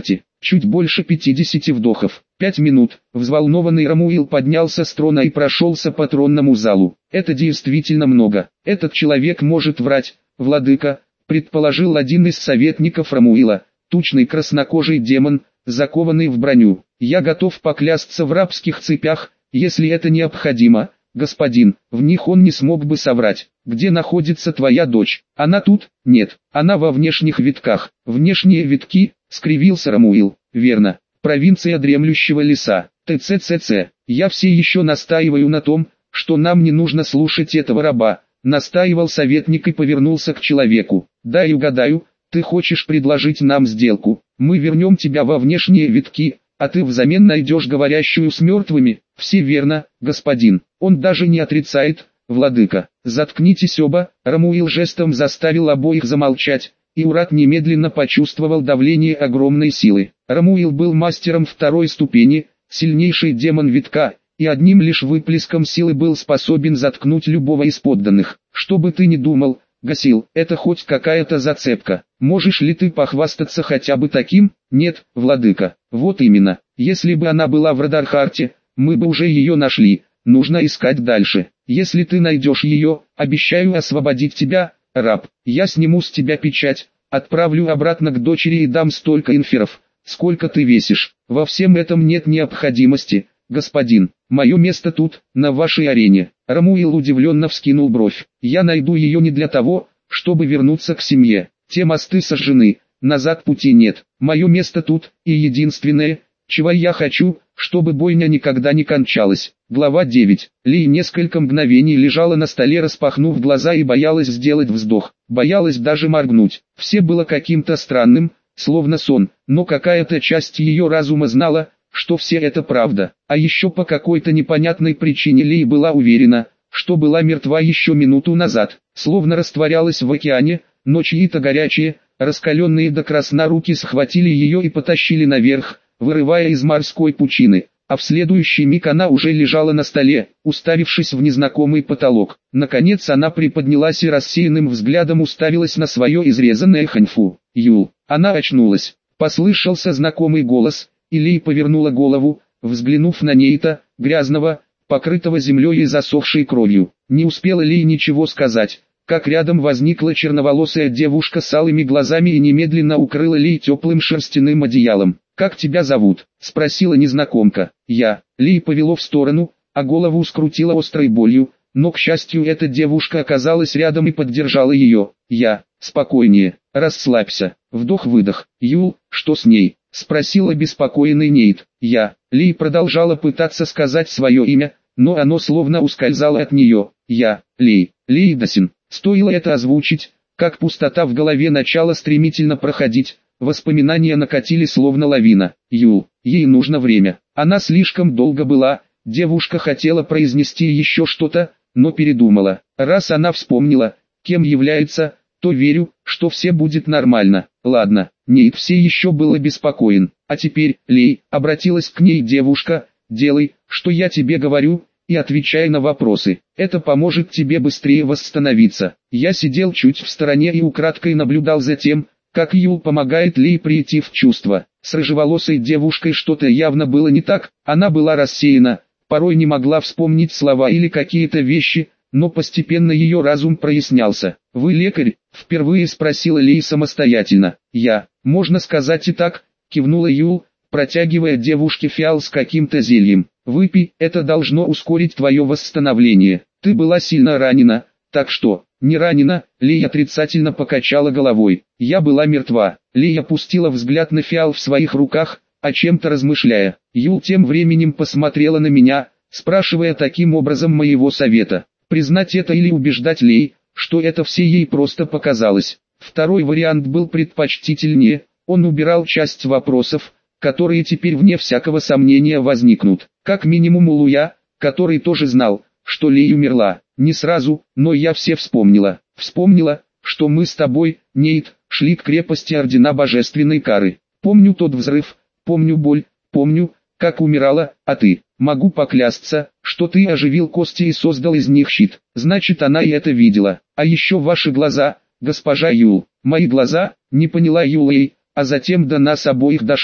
чуть больше пятидесяти вдохов. Пять минут. Взволнованный Рамуил поднялся с трона и прошелся по тронному залу. Это действительно много. Этот человек может врать, владыка, предположил один из советников Рамуила, тучный краснокожий демон, закованный в броню. Я готов поклясться в рабских цепях, если это необходимо, господин, в них он не смог бы соврать. Где находится твоя дочь? Она тут? Нет, она во внешних витках. Внешние витки, скривился Рамуил. Верно, провинция дремлющего леса. ТЦЦЦ. Я все еще настаиваю на том, что нам не нужно слушать этого раба, настаивал советник и повернулся к человеку. Дай угадаю, ты хочешь предложить нам сделку. Мы вернем тебя во внешние витки, а ты взамен найдешь говорящую с мертвыми. Все верно, господин. Он даже не отрицает, владыка. Заткнитесь оба. Рамуил жестом заставил обоих замолчать, и Урат немедленно почувствовал давление огромной силы. Рамуил был мастером второй ступени, сильнейший демон витка, и одним лишь выплеском силы был способен заткнуть любого из подданных. Что бы ты ни думал, Гасил, это хоть какая-то зацепка. Можешь ли ты похвастаться хотя бы таким? Нет, владыка. Вот именно. Если бы она была в Радархарте, мы бы уже ее нашли. Нужно искать дальше. Если ты найдешь ее, обещаю освободить тебя, раб. Я сниму с тебя печать, отправлю обратно к дочери и дам столько инферов, сколько ты весишь. Во всем этом нет необходимости, господин. Мое место тут, на вашей арене. Рамуил удивленно вскинул бровь. Я найду ее не для того, чтобы вернуться к семье. Те мосты сожжены, назад пути нет. Мое место тут, и единственное, чего я хочу, чтобы бойня никогда не кончалась. Глава девять. Ли несколько мгновений лежала на столе, распахнув глаза, и боялась сделать вздох. Боялась даже моргнуть. Все было каким-то странным, словно сон, но какая-то часть ее разума знала, что все это правда. А еще по какой-то непонятной причине Ли была уверена, что была мертва еще минуту назад, словно растворялась в океане, но чьи-то горячие, раскаленные до красна руки схватили ее и потащили наверх, вырывая из морской пучины, а в следующий миг она уже лежала на столе, уставившись в незнакомый потолок. Наконец она приподнялась и рассеянным взглядом уставилась на свое изрезанное ханьфу. Юл. Она очнулась. Послышался знакомый голос, и Ли повернула голову, взглянув на Нейта, грязного, покрытого землей и засохшей кровью. Не успела Ли ничего сказать, как рядом возникла черноволосая девушка с алыми глазами и немедленно укрыла Ли теплым шерстяным одеялом. «Как тебя зовут?» — спросила незнакомка. «Я». Ли повело в сторону, а голову скрутила острой болью, но, к счастью, эта девушка оказалась рядом и поддержала ее. «Я». «Спокойнее, расслабься». Вдох-выдох. «Юл, что с ней?» — спросил обеспокоенный Нейт. «Я». Ли продолжала пытаться сказать свое имя, но оно словно ускользало от нее. «Я». Ли. Лейдасин. Стоило это озвучить, как пустота в голове начала стремительно проходить. Воспоминания накатили словно лавина. Юл, ей нужно время. Она слишком долго была, девушка хотела произнести еще что-то, но передумала. Раз она вспомнила, кем является, то верю, что все будет нормально. Ладно, Нейт все еще был обеспокоен. А теперь, Лей, обратилась к ней девушка, делай, что я тебе говорю, и отвечай на вопросы. Это поможет тебе быстрее восстановиться. Я сидел чуть в стороне и украдкой наблюдал за тем, как Юл помогает Ли прийти в чувство. С рыжеволосой девушкой что-то явно было не так, она была рассеяна, порой не могла вспомнить слова или какие-то вещи, но постепенно ее разум прояснялся. «Вы лекарь?» — впервые спросила Ли самостоятельно. «Я, можно сказать и так», — кивнула Юл, протягивая девушке фиал с каким-то зельем. «Выпей, это должно ускорить твое восстановление. Ты была сильно ранена, так что...» «Не ранена», — Ли отрицательно покачала головой. «Я была мертва». Ли опустила взгляд на фиал в своих руках, о чем-то размышляя. Юл тем временем посмотрела на меня, спрашивая таким образом моего совета. Признать это или убеждать Ли, что это все ей просто показалось. Второй вариант был предпочтительнее, он убирал часть вопросов, которые теперь вне всякого сомнения возникнут. Как минимум у Луя, который тоже знал, что Ли умерла. Не сразу, но я все вспомнила. Вспомнила, что мы с тобой, Нейт, шли к крепости Ордена Божественной Кары. Помню тот взрыв, помню боль, помню, как умирала, а ты. Могу поклясться, что ты оживил кости и создал из них щит. Значит, она и это видела. А еще ваши глаза, госпожа Юл. Мои глаза, не поняла Юлей, а затем до нас обоих дошло.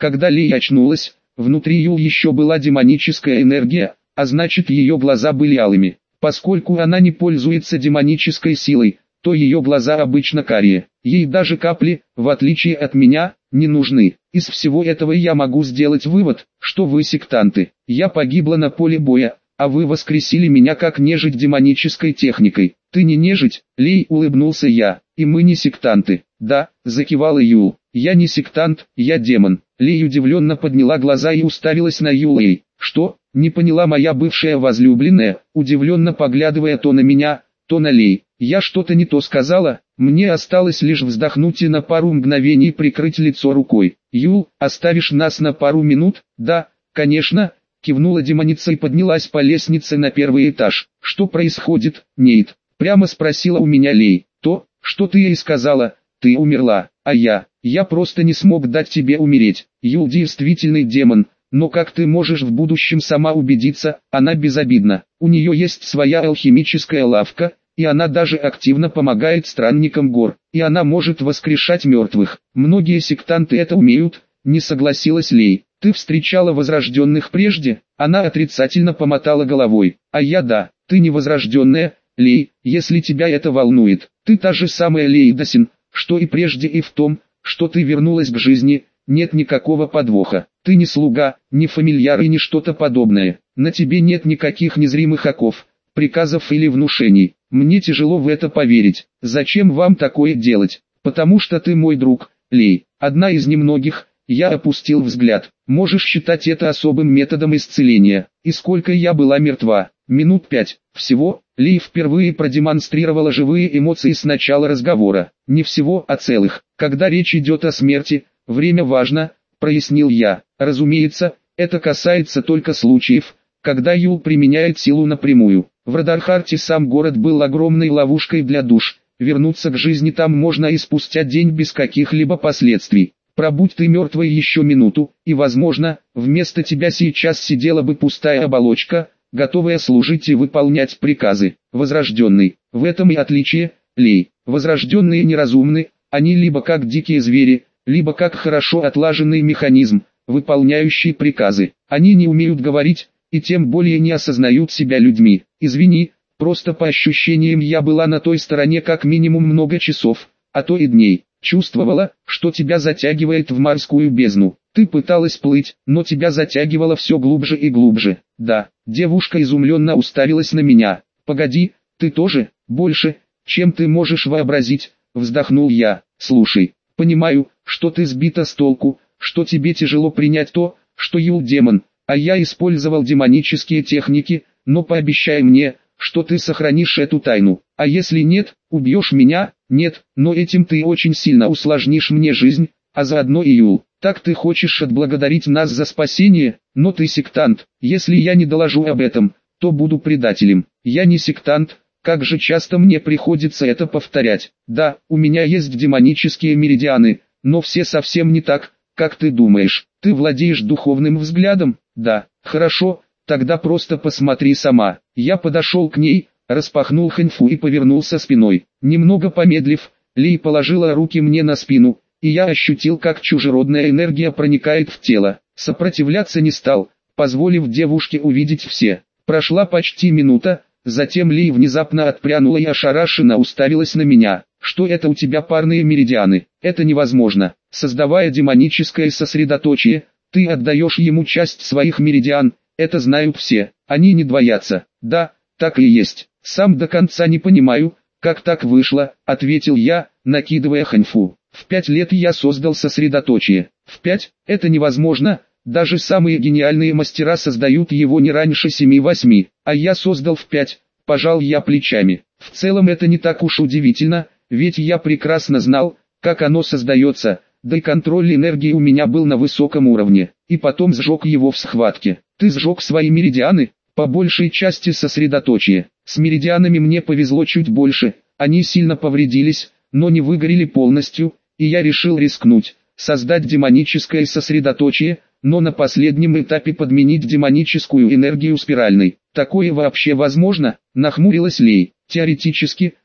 Когда Лей очнулась, внутри Юл еще была демоническая энергия, а значит ее глаза были алыми. Поскольку она не пользуется демонической силой, то ее глаза обычно карие. Ей даже капли, в отличие от меня, не нужны. Из всего этого я могу сделать вывод, что вы сектанты. Я погибла на поле боя, а вы воскресили меня как нежить демонической техникой. Ты не нежить, Лей, улыбнулся я, и мы не сектанты. Да, закивала Юл. Я не сектант, я демон. Лей удивленно подняла глаза и уставилась на Юлей. Что? Не поняла моя бывшая возлюбленная, удивленно поглядывая то на меня, то на Лей. Я что-то не то сказала, мне осталось лишь вздохнуть и на пару мгновений прикрыть лицо рукой. Юл, оставишь нас на пару минут? Да, конечно, кивнула демоница и поднялась по лестнице на первый этаж. Что происходит, Нейт? Прямо спросила у меня Лей. То, что ты ей сказала, ты умерла, а я, я просто не смог дать тебе умереть. Юл действительный демон. Но как ты можешь в будущем сама убедиться, она безобидна. У нее есть своя алхимическая лавка, и она даже активно помогает странникам гор. И она может воскрешать мертвых. Многие сектанты это умеют, не согласилась Лей. Ты встречала возрожденных прежде? Она отрицательно помотала головой. А я да, ты не возрожденная, Лей, если тебя это волнует. Ты та же самая Лейдасин, что и прежде, и в том, что ты вернулась к жизни, нет никакого подвоха. Ты не слуга, не фамильяр и не что-то подобное. На тебе нет никаких незримых оков, приказов или внушений. Мне тяжело в это поверить. Зачем вам такое делать? Потому что ты мой друг, Лей. Одна из немногих. Я опустил взгляд. Можешь считать это особым методом исцеления. И сколько я была мертва? Минут пять. Всего. Лей впервые продемонстрировала живые эмоции с начала разговора. Не всего, а целых. Когда речь идет о смерти, время важно, прояснил я. Разумеется, это касается только случаев, когда Юл применяет силу напрямую. В Радархарте сам город был огромной ловушкой для душ. Вернуться к жизни там можно и спустя день без каких-либо последствий. Пробудь ты мертвой еще минуту, и возможно, вместо тебя сейчас сидела бы пустая оболочка, готовая служить и выполнять приказы. Возрожденный. В этом и отличие, Лей. Возрожденные неразумны, они либо как дикие звери, либо как хорошо отлаженный механизм, выполняющий приказы. Они не умеют говорить, и тем более не осознают себя людьми. Извини, просто по ощущениям я была на той стороне как минимум много часов, а то и дней. Чувствовала, что тебя затягивает в морскую бездну. Ты пыталась плыть, но тебя затягивало все глубже и глубже. Да, девушка изумленно уставилась на меня. Погоди, ты тоже, больше, чем ты можешь вообразить, вздохнул я. Слушай, понимаю, что ты сбита с толку, что тебе тяжело принять то, что Юл демон, а я использовал демонические техники, но пообещай мне, что ты сохранишь эту тайну. А если нет, убьешь меня? Нет, но этим ты очень сильно усложнишь мне жизнь, а заодно и Юл. Так ты хочешь отблагодарить нас за спасение, но ты сектант. Если я не доложу об этом, то буду предателем. Я не сектант, как же часто мне приходится это повторять. Да, у меня есть демонические меридианы, но все совсем не так, как ты думаешь. Ты владеешь духовным взглядом? Да, хорошо, тогда просто посмотри сама. Я подошел к ней, распахнул ханьфу и повернулся спиной. Немного помедлив, Лей положила руки мне на спину, и я ощутил, как чужеродная энергия проникает в тело. Сопротивляться не стал, позволив девушке увидеть все. Прошла почти минута, затем Лей внезапно отпрянула и ошарашенно уставилась на меня. Что это у тебя парные меридианы? Это невозможно. Создавая демоническое сосредоточие, ты отдаешь ему часть своих меридиан, это знают все, они не двоятся. Да, так и есть. Сам до конца не понимаю, как так вышло, ответил я, накидывая ханьфу. В пять лет я создал сосредоточие. В пять? Это невозможно, даже самые гениальные мастера создают его не раньше семи-восьми, а я создал в пять, пожал я плечами. В целом это не так уж удивительно, ведь я прекрасно знал, как оно создается, да и контроль энергии у меня был на высоком уровне, и потом сжег его в схватке. Ты сжег свои меридианы? По большей части сосредоточие. С меридианами мне повезло чуть больше, они сильно повредились, но не выгорели полностью, и я решил рискнуть, создать демоническое сосредоточие, но на последнем этапе подменить демоническую энергию спиральной. Такое вообще возможно? Нахмурилась Лей. Теоретически,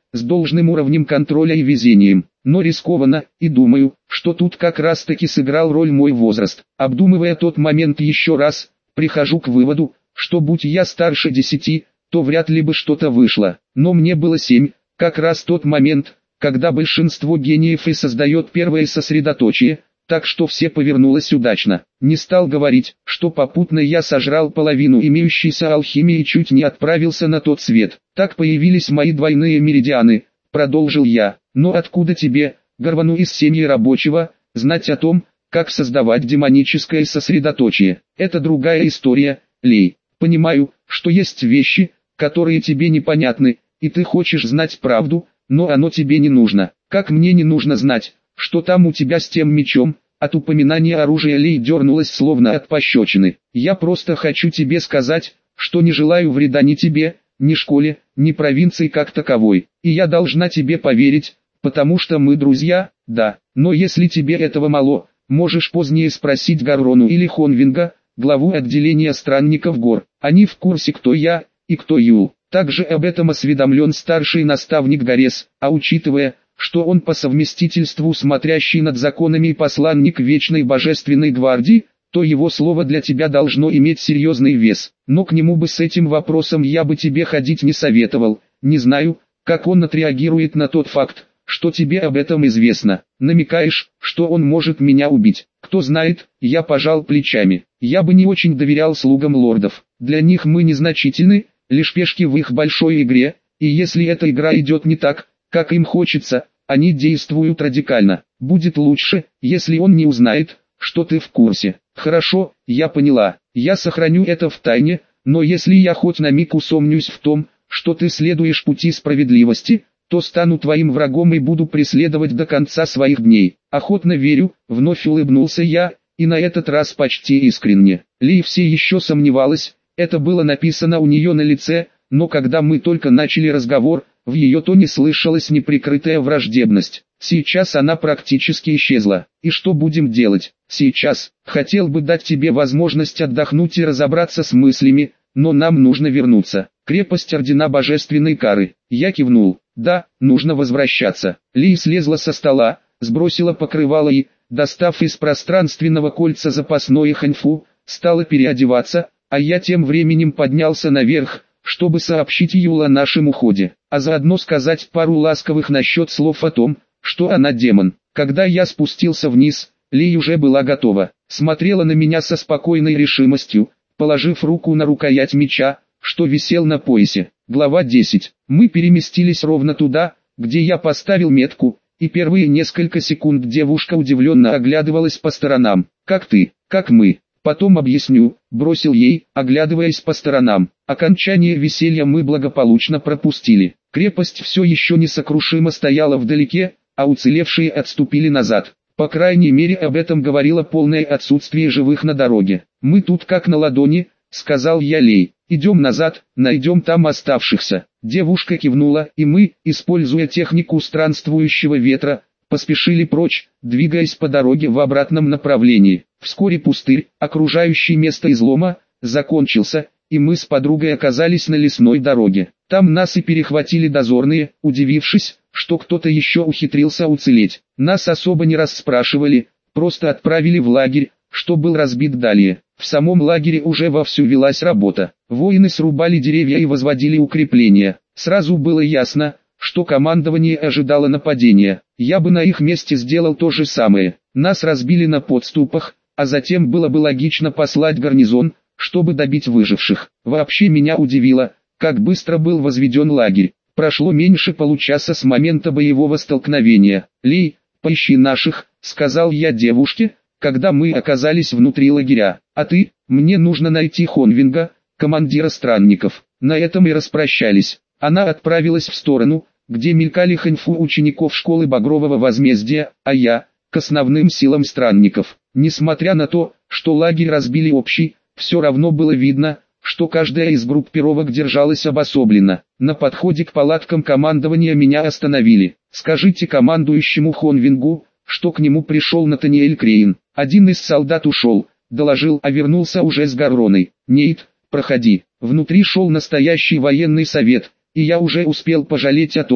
с должным уровнем контроля и везением. Но рискованно, и думаю, что тут как раз таки сыграл роль мой возраст. Обдумывая тот момент еще раз, прихожу к выводу, что будь я старше десяти, то вряд ли бы что-то вышло. Но мне было семь, как раз тот момент, когда большинство гениев и создает первое сосредоточие, так что все повернулось удачно. Не стал говорить, что попутно я сожрал половину имеющейся алхимии и чуть не отправился на тот свет. Так появились мои двойные меридианы, продолжил я. Но откуда тебе, горвану из семьи рабочего, знать о том, как создавать демоническое сосредоточие? Это другая история, Лей. Понимаю, что есть вещи, которые тебе непонятны, и ты хочешь знать правду, но оно тебе не нужно. Как мне не нужно знать, что там у тебя с тем мечом? От упоминания оружия Лей дернулась словно от пощечины. Я просто хочу тебе сказать, что не желаю вреда ни тебе, ни школе, ни провинции как таковой. И я должна тебе поверить, потому что мы друзья, да. Но если тебе этого мало, можешь позднее спросить Гаррону или Хонвинга, главу отделения странников гор. Они в курсе, кто я и кто Юл. Также об этом осведомлен старший наставник Горес, а учитывая, что он по совместительству смотрящий над законами и посланник Вечной Божественной Гвардии, то его слово для тебя должно иметь серьезный вес. Но к нему бы с этим вопросом я бы тебе ходить не советовал. Не знаю, как он отреагирует на тот факт, что тебе об этом известно. Намекаешь, что он может меня убить. Кто знает, я пожал плечами. Я бы не очень доверял слугам лордов. Для них мы незначительны, лишь пешки в их большой игре, и если эта игра идет не так, как им хочется, они действуют радикально. Будет лучше, если он не узнает, что ты в курсе. Хорошо, я поняла. Я сохраню это в тайне, но если я хоть на миг усомнюсь в том, что ты следуешь пути справедливости, то стану твоим врагом и буду преследовать до конца своих дней. Охотно верю, вновь улыбнулся я, и на этот раз почти искренне. Ли все еще сомневалась, это было написано у нее на лице, но когда мы только начали разговор, в ее тоне слышалась неприкрытая враждебность. Сейчас она практически исчезла. И что будем делать? Сейчас. Хотел бы дать тебе возможность отдохнуть и разобраться с мыслями, но нам нужно вернуться. Крепость Ордена Божественной Кары. Я кивнул. Да, нужно возвращаться. Ли слезла со стола, сбросила покрывало и, достав из пространственного кольца запасное ханьфу, стала переодеваться, а я тем временем поднялся наверх, чтобы сообщить Юл о нашем уходе, а заодно сказать пару ласковых насчет слов о том, что она демон. Когда я спустился вниз, Ли уже была готова, смотрела на меня со спокойной решимостью, положив руку на рукоять меча, что висел на поясе. Глава десять. Мы переместились ровно туда, где я поставил метку, и первые несколько секунд девушка удивленно оглядывалась по сторонам. «Как ты? Как мы?» «Потом объясню», — бросил ей, оглядываясь по сторонам. Окончание веселья мы благополучно пропустили. Крепость все еще несокрушимо стояла вдалеке, а уцелевшие отступили назад. По крайней мере об этом говорило полное отсутствие живых на дороге. «Мы тут как на ладони», — сказал я Лей. «Идем назад, найдем там оставшихся». Девушка кивнула, и мы, используя технику странствующего ветра, поспешили прочь, двигаясь по дороге в обратном направлении. Вскоре пустырь, окружающий место излома, закончился, и мы с подругой оказались на лесной дороге. Там нас и перехватили дозорные, удивившись, что кто-то еще ухитрился уцелеть. Нас особо не расспрашивали, просто отправили в лагерь, что был разбит далее. В самом лагере уже вовсю велась работа. Воины срубали деревья и возводили укрепления. Сразу было ясно, что командование ожидало нападения. Я бы на их месте сделал то же самое. Нас разбили на подступах, а затем было бы логично послать гарнизон, чтобы добить выживших. Вообще меня удивило, как быстро был возведен лагерь. Прошло меньше получаса с момента боевого столкновения. «Лей, поищи наших», — сказал я девушке, когда мы оказались внутри лагеря. «А ты, мне нужно найти Хонвинга, командира странников». На этом и распрощались. Она отправилась в сторону, где мелькали ханьфу учеников школы Багрового Возмездия, а я, к основным силам странников. Несмотря на то, что лагерь разбили общий, все равно было видно, что каждая из группировок держалась обособленно. На подходе к палаткам командования меня остановили. «Скажите командующему Хонвингу, что к нему пришел Натаниэль Крейн. Один из солдат ушел», — доложил, а вернулся уже с Гарроной. «Нейт, проходи». Внутри шел настоящий военный совет, и я уже успел пожалеть о том,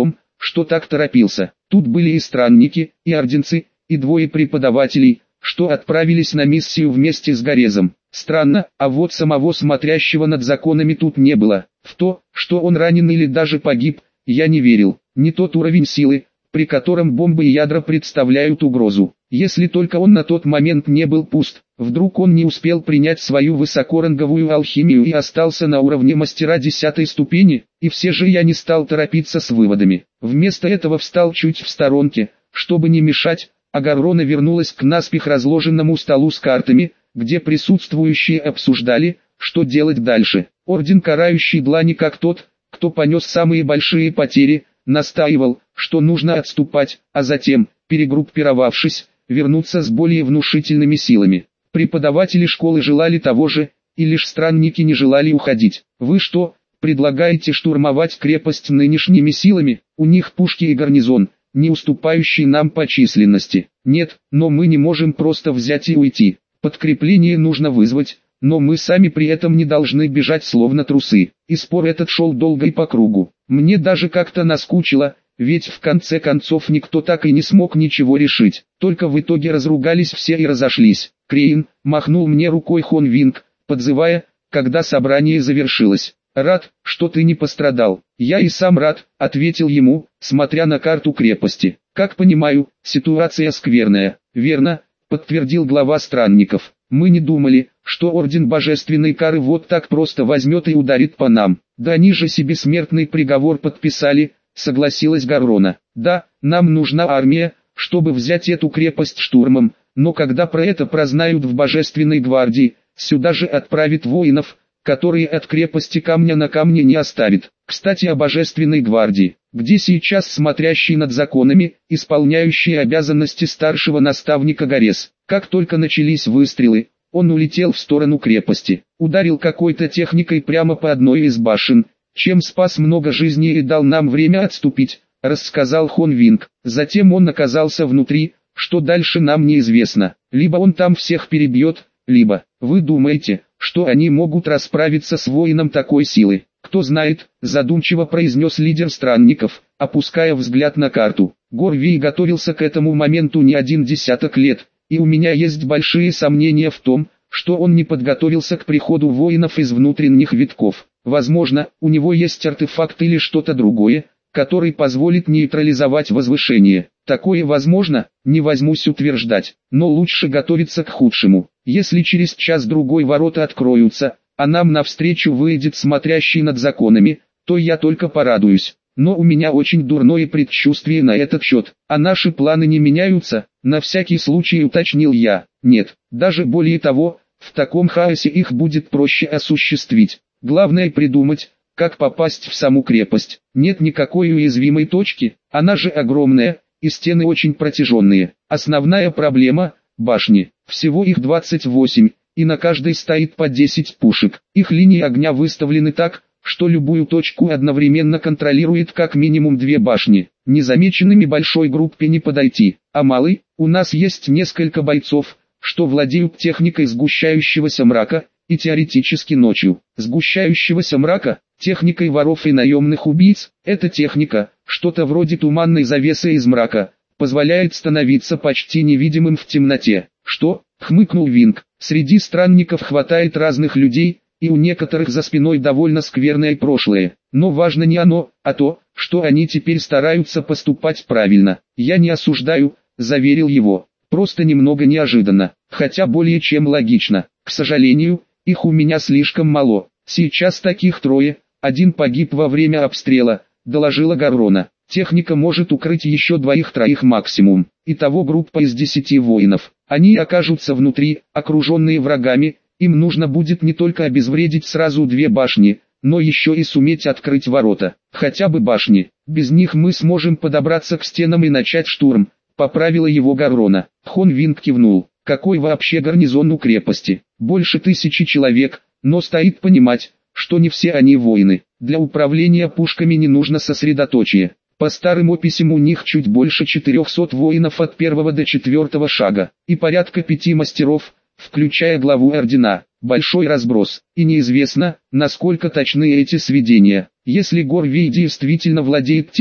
что так торопился. Тут были и странники, и орденцы, и двое преподавателей, что отправились на миссию вместе с Горезом. Странно, а вот самого смотрящего над законами тут не было. В то, что он ранен или даже погиб, я не верил. Не тот уровень силы, при котором бомбы и ядра представляют угрозу. Если только он на тот момент не был пуст, вдруг он не успел принять свою высокоранговую алхимию и остался на уровне мастера десятой ступени, и все же я не стал торопиться с выводами. Вместо этого встал чуть в сторонке, чтобы не мешать, а Гаррона вернулась к наспех разложенному столу с картами, где присутствующие обсуждали, что делать дальше. Орден Карающей Длани, как тот, кто понес самые большие потери, настаивал, что нужно отступать, а затем, перегруппировавшись, вернуться с более внушительными силами. Преподаватели школы желали того же, и лишь странники не желали уходить. Вы что, предлагаете штурмовать крепость нынешними силами? У них пушки и гарнизон, не уступающий нам по численности. Нет, но мы не можем просто взять и уйти. Подкрепление нужно вызвать, но мы сами при этом не должны бежать словно трусы. И спор этот шел долго и по кругу. Мне даже как-то наскучило, ведь в конце концов никто так и не смог ничего решить. Только в итоге разругались все и разошлись. Крейн махнул мне рукой Хон Винг, подзывая, когда собрание завершилось. «Рад, что ты не пострадал». «Я и сам рад», — ответил ему, смотря на карту крепости. «Как понимаю, ситуация скверная». «Верно», — подтвердил глава странников. «Мы не думали, что Орден Божественной Кары вот так просто возьмет и ударит по нам. Да они же себе смертный приговор подписали», — согласилась Гаррона. «Да, нам нужна армия, чтобы взять эту крепость штурмом, но когда про это прознают в Божественной Гвардии, сюда же отправят воинов, которые от крепости камня на камне не оставят. Кстати, о Божественной Гвардии, где сейчас смотрящий над законами, исполняющий обязанности старшего наставника Горез. Как только начались выстрелы, он улетел в сторону крепости, ударил какой-то техникой прямо по одной из башен, чем спас много жизней и дал нам время отступить», — рассказал Хон Винг. «Затем он оказался внутри, что дальше нам неизвестно. Либо он там всех перебьет, либо, вы думаете, что они могут расправиться с воином такой силы?» «Кто знает», — задумчиво произнес лидер странников, опуская взгляд на карту. «Горвей готовился к этому моменту не один десяток лет, и у меня есть большие сомнения в том, что он не подготовился к приходу воинов из внутренних витков. Возможно, у него есть артефакт или что-то другое, который позволит нейтрализовать возвышение. Такое возможно, не возьмусь утверждать, но лучше готовиться к худшему. Если через час-другой ворота откроются, а нам навстречу выйдет смотрящий над законами, то я только порадуюсь. Но у меня очень дурное предчувствие на этот счет, а наши планы не меняются», — на всякий случай уточнил я. «Нет, даже более того, в таком хаосе их будет проще осуществить. Главное придумать, как попасть в саму крепость. Нет никакой уязвимой точки, она же огромная, и стены очень протяженные. Основная проблема – башни. Всего их двадцать восемь, и на каждой стоит по десять пушек. Их линии огня выставлены так, что любую точку одновременно контролирует как минимум две башни. Незамеченными большой группе не подойти, а малой, у нас есть несколько бойцов, что владеют техникой сгущающегося мрака, и теоретически ночью. Сгущающегося мрака, техникой воров и наемных убийц, эта техника, что-то вроде туманной завесы из мрака, позволяет становиться почти невидимым в темноте. «Что?» — хмыкнул Винг. «Среди странников хватает разных людей, и у некоторых за спиной довольно скверное прошлое. Но важно не оно, а то, что они теперь стараются поступать правильно. Я не осуждаю», — заверил его. «Просто немного неожиданно, хотя более чем логично. К сожалению, их у меня слишком мало. Сейчас таких трое, один погиб во время обстрела», — доложила Гаррона. «Техника может укрыть еще двоих-троих максимум. Итого группа из десяти воинов. Они окажутся внутри, окруженные врагами. Им нужно будет не только обезвредить сразу две башни, но еще и суметь открыть ворота. Хотя бы башни. Без них мы сможем подобраться к стенам и начать штурм», — поправила его Гаррона. Хон Винг кивнул. «Какой вообще гарнизон у крепости? Больше тысячи человек, но стоит понимать, что не все они воины. Для управления пушками не нужно сосредоточие. По старым описям у них чуть больше четырехсот воинов от первого до четвертого шага, и порядка пяти мастеров, включая главу ордена. Большой разброс, и неизвестно, насколько точны эти сведения. Если Горвей действительно владеет тем,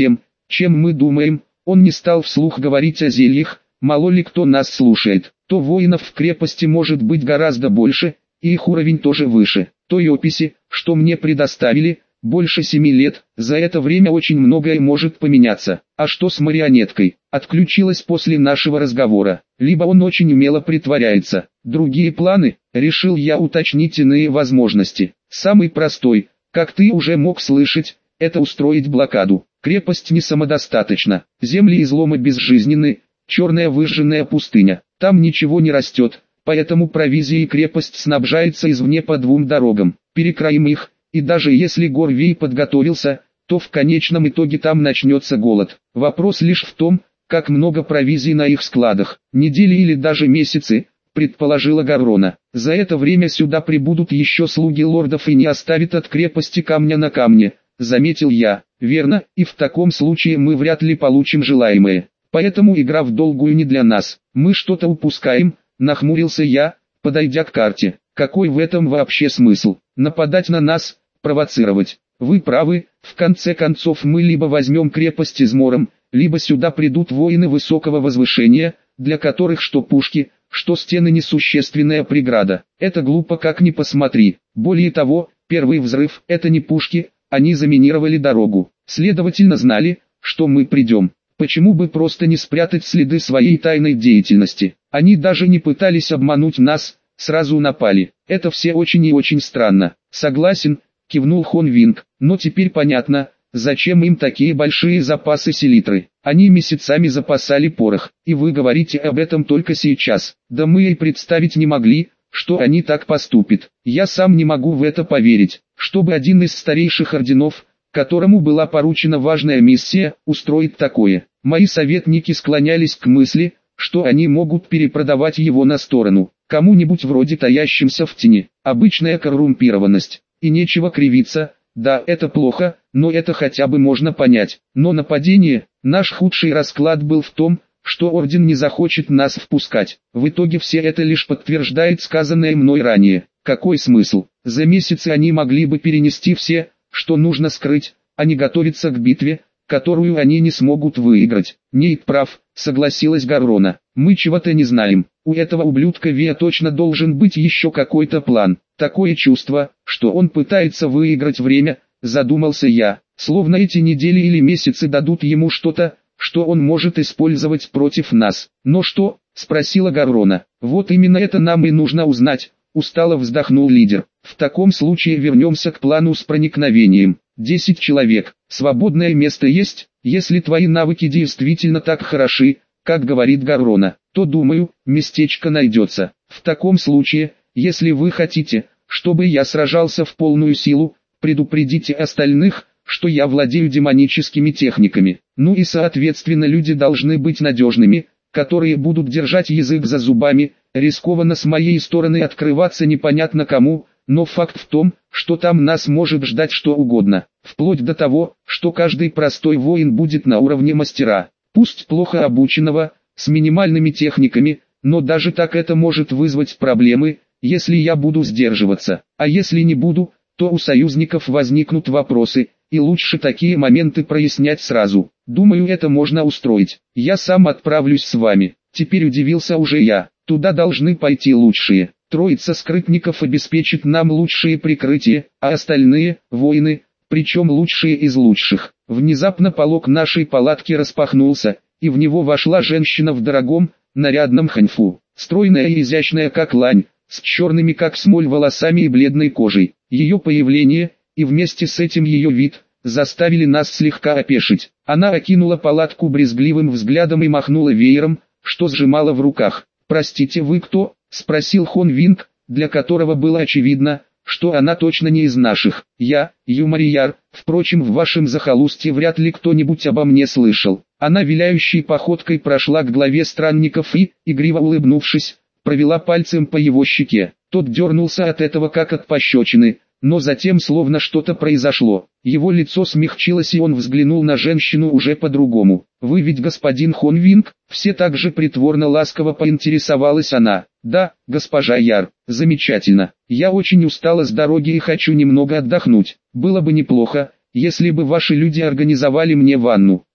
чем мы думаем. Он не стал вслух говорить о зельях, мало ли кто нас слушает. То воинов в крепости может быть гораздо больше, и их уровень тоже выше. Той описи, что мне предоставили, больше семи лет, за это время очень многое может поменяться. А что с марионеткой? Отключилась после нашего разговора. Либо он очень умело притворяется. Другие планы, решил я уточнить иные возможности. Самый простой, как ты уже мог слышать, это устроить блокаду. Крепость не самодостаточна, земли излома безжизненны, черная выжженная пустыня. Там ничего не растет, поэтому провизией крепость снабжается извне по двум дорогам. Перекроим их. И даже если Горвей подготовился, то в конечном итоге там начнется голод. Вопрос лишь в том, как много провизии на их складах. Недели или даже месяцы, предположила Гаррона. За это время сюда прибудут еще слуги лордов и не оставят от крепости камня на камне, заметил я. Верно, и в таком случае мы вряд ли получим желаемое. Поэтому игра в долгую не для нас. Мы что-то упускаем, нахмурился я, подойдя к карте. Какой в этом вообще смысл? Нападать на нас? Провоцировать. Вы правы, в конце концов мы либо возьмем крепость измором, либо сюда придут воины высокого возвышения, для которых что пушки, что стены несущественная преграда. Это глупо как ни посмотри. Более того, первый взрыв – это не пушки, они заминировали дорогу. Следовательно знали, что мы придем. Почему бы просто не спрятать следы своей тайной деятельности? Они даже не пытались обмануть нас, сразу напали. Это все очень и очень странно. Согласен, кивнул Хон Винг, но теперь понятно, зачем им такие большие запасы селитры. Они месяцами запасали порох, и вы говорите об этом только сейчас. Да мы и представить не могли, что они так поступят. Я сам не могу в это поверить, чтобы один из старейших орденов, которому была поручена важная миссия, устроит такое. Мои советники склонялись к мысли, что они могут перепродавать его на сторону, кому-нибудь вроде таящимся в тени. Обычная коррумпированность. И нечего кривиться, да, это плохо, но это хотя бы можно понять. Но нападение, наш худший расклад был в том, что Орден не захочет нас впускать. В итоге все это лишь подтверждает сказанное мной ранее. Какой смысл? За месяцы они могли бы перенести все, что нужно скрыть, а не готовиться к битве, которую они не смогут выиграть. Нейт прав, согласилась Гаррона. Мы чего-то не знаем. У этого ублюдка Виа точно должен быть еще какой-то план. Такое чувство, что он пытается выиграть время, задумался я. Словно эти недели или месяцы дадут ему что-то, что он может использовать против нас. Но что? Спросила Гаррона. Вот именно это нам и нужно узнать. Устало вздохнул лидер. В таком случае вернемся к плану с проникновением. Десять человек. Свободное место есть? Если твои навыки действительно так хороши, как говорит Гаррона, то думаю, местечко найдется. В таком случае, если вы хотите, чтобы я сражался в полную силу, предупредите остальных, что я владею демоническими техниками. Ну и соответственно люди должны быть надежными, которые будут держать язык за зубами. Рискованно с моей стороны открываться непонятно кому, но факт в том, что там нас может ждать что угодно, вплоть до того, что каждый простой воин будет на уровне мастера, пусть плохо обученного, с минимальными техниками, но даже так это может вызвать проблемы, если я буду сдерживаться, а если не буду, то у союзников возникнут вопросы, и лучше такие моменты прояснять сразу. Думаю, это можно устроить. Я сам отправлюсь с вами. Теперь удивился уже я. Туда должны пойти лучшие. Троица скрытников обеспечит нам лучшее прикрытие, а остальные – воины, причем лучшие из лучших. Внезапно полог нашей палатки распахнулся, и в него вошла женщина в дорогом, нарядном ханьфу. Стройная и изящная как лань, с черными как смоль волосами и бледной кожей. Ее появление, и вместе с этим ее вид, заставили нас слегка опешить. Она окинула палатку брезгливым взглядом и махнула веером, что сжимала в руках. «Простите, вы кто?» – спросил Хон Винг, для которого было очевидно, что она точно не из наших. «Я, Юмарияр, впрочем, в вашем захолустье вряд ли кто-нибудь обо мне слышал». Она виляющей походкой прошла к главе странников и, игриво улыбнувшись, провела пальцем по его щеке. Тот дернулся от этого как от пощечины, но затем словно что-то произошло. Его лицо смягчилось и он взглянул на женщину уже по-другому. «Вы ведь господин Хон Винг?» Все так же притворно ласково поинтересовалась она. «Да, госпожа Яр, замечательно. Я очень устала с дороги и хочу немного отдохнуть. Было бы неплохо, если бы ваши люди организовали мне ванну.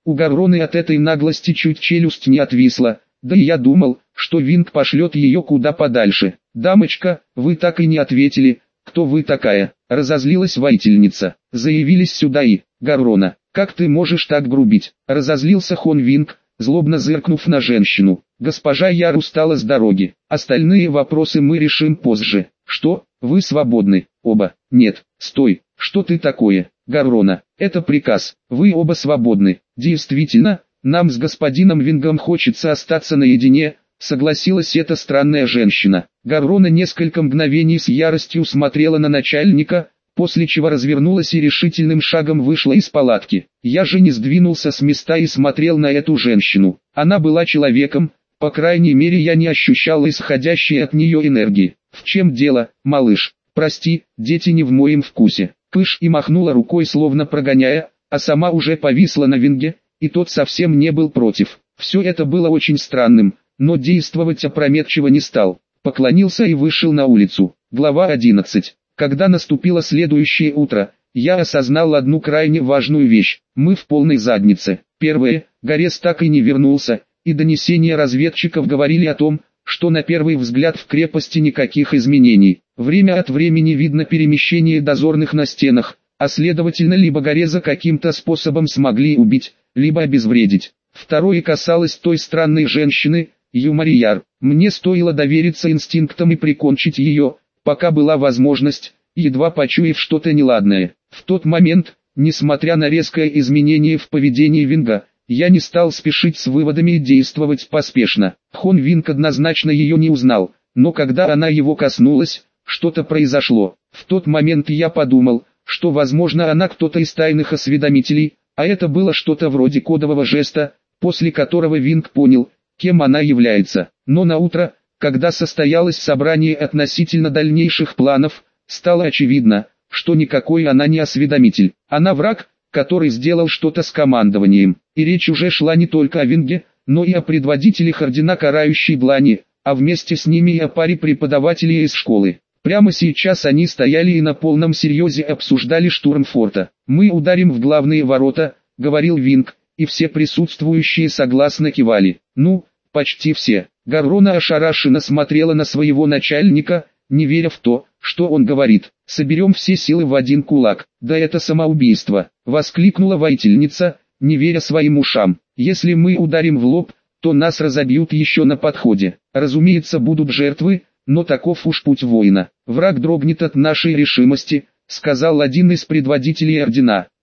У Гарроны от этой наглости чуть челюсть не отвисла, да и я думал, что Винг пошлет ее куда подальше. «Дамочка, вы так и не ответили, кто вы такая?» — разозлилась воительница. «Заявились сюда и, Гаррона, как ты можешь так грубить?» — разозлился Хон Винг, злобно зыркнув на женщину. «Госпожа Яр устала с дороги. Остальные вопросы мы решим позже. Что, вы свободны? Оба?» «Нет, стой, что ты такое, Гаррона? Это приказ, вы оба свободны». «Действительно, нам с господином Вингом хочется остаться наедине», — согласилась эта странная женщина. Гаррона несколько мгновений с яростью смотрела на начальника, после чего развернулась и решительным шагом вышла из палатки. Я же не сдвинулся с места и смотрел на эту женщину. Она была человеком, по крайней мере я не ощущал исходящей от нее энергии. «В чем дело, малыш? Прости, дети не в моем вкусе». Пыш и махнула рукой, словно прогоняя, а сама уже повисла на Винге, и тот совсем не был против. Все это было очень странным, но действовать опрометчиво не стал. Поклонился и вышел на улицу. Глава одиннадцать. Когда наступило следующее утро, я осознал одну крайне важную вещь. Мы в полной заднице. Первое, Горес так и не вернулся, и донесения разведчиков говорили о том, что на первый взгляд в крепости никаких изменений. Время от времени видно перемещение дозорных на стенах, а следовательно либо Гореза каким-то способом смогли убить, либо обезвредить. Второе касалось той странной женщины, Юмарияр. Мне стоило довериться инстинктам и прикончить ее, пока была возможность, едва почуяв что-то неладное. В тот момент, несмотря на резкое изменение в поведении Винга, я не стал спешить с выводами и действовать поспешно. Хон Винг однозначно ее не узнал, но когда она его коснулась, что-то произошло. В тот момент я подумал, что возможно она кто-то из тайных осведомителей, а это было что-то вроде кодового жеста, после которого Винг понял, кем она является. Но на утро, когда состоялось собрание относительно дальнейших планов, стало очевидно, что никакой она не осведомитель. Она враг, который сделал что-то с командованием. И речь уже шла не только о Винге, но и о предводителях Ордена Карающей Длани, а вместе с ними и о паре преподавателей из школы. Прямо сейчас они стояли и на полном серьезе обсуждали штурм форта. «Мы ударим в главные ворота», — говорил Винг, и все присутствующие согласно кивали. Ну, почти все. Гаррона ошарашенно смотрела на своего начальника, не веря в то, что он говорит. «Соберем все силы в один кулак». «Да это самоубийство», — воскликнула воительница, не веря своим ушам. «Если мы ударим в лоб, то нас разобьют еще на подходе. Разумеется, будут жертвы, но таков уж путь воина. Враг дрогнет от нашей решимости», — сказал один из предводителей ордена.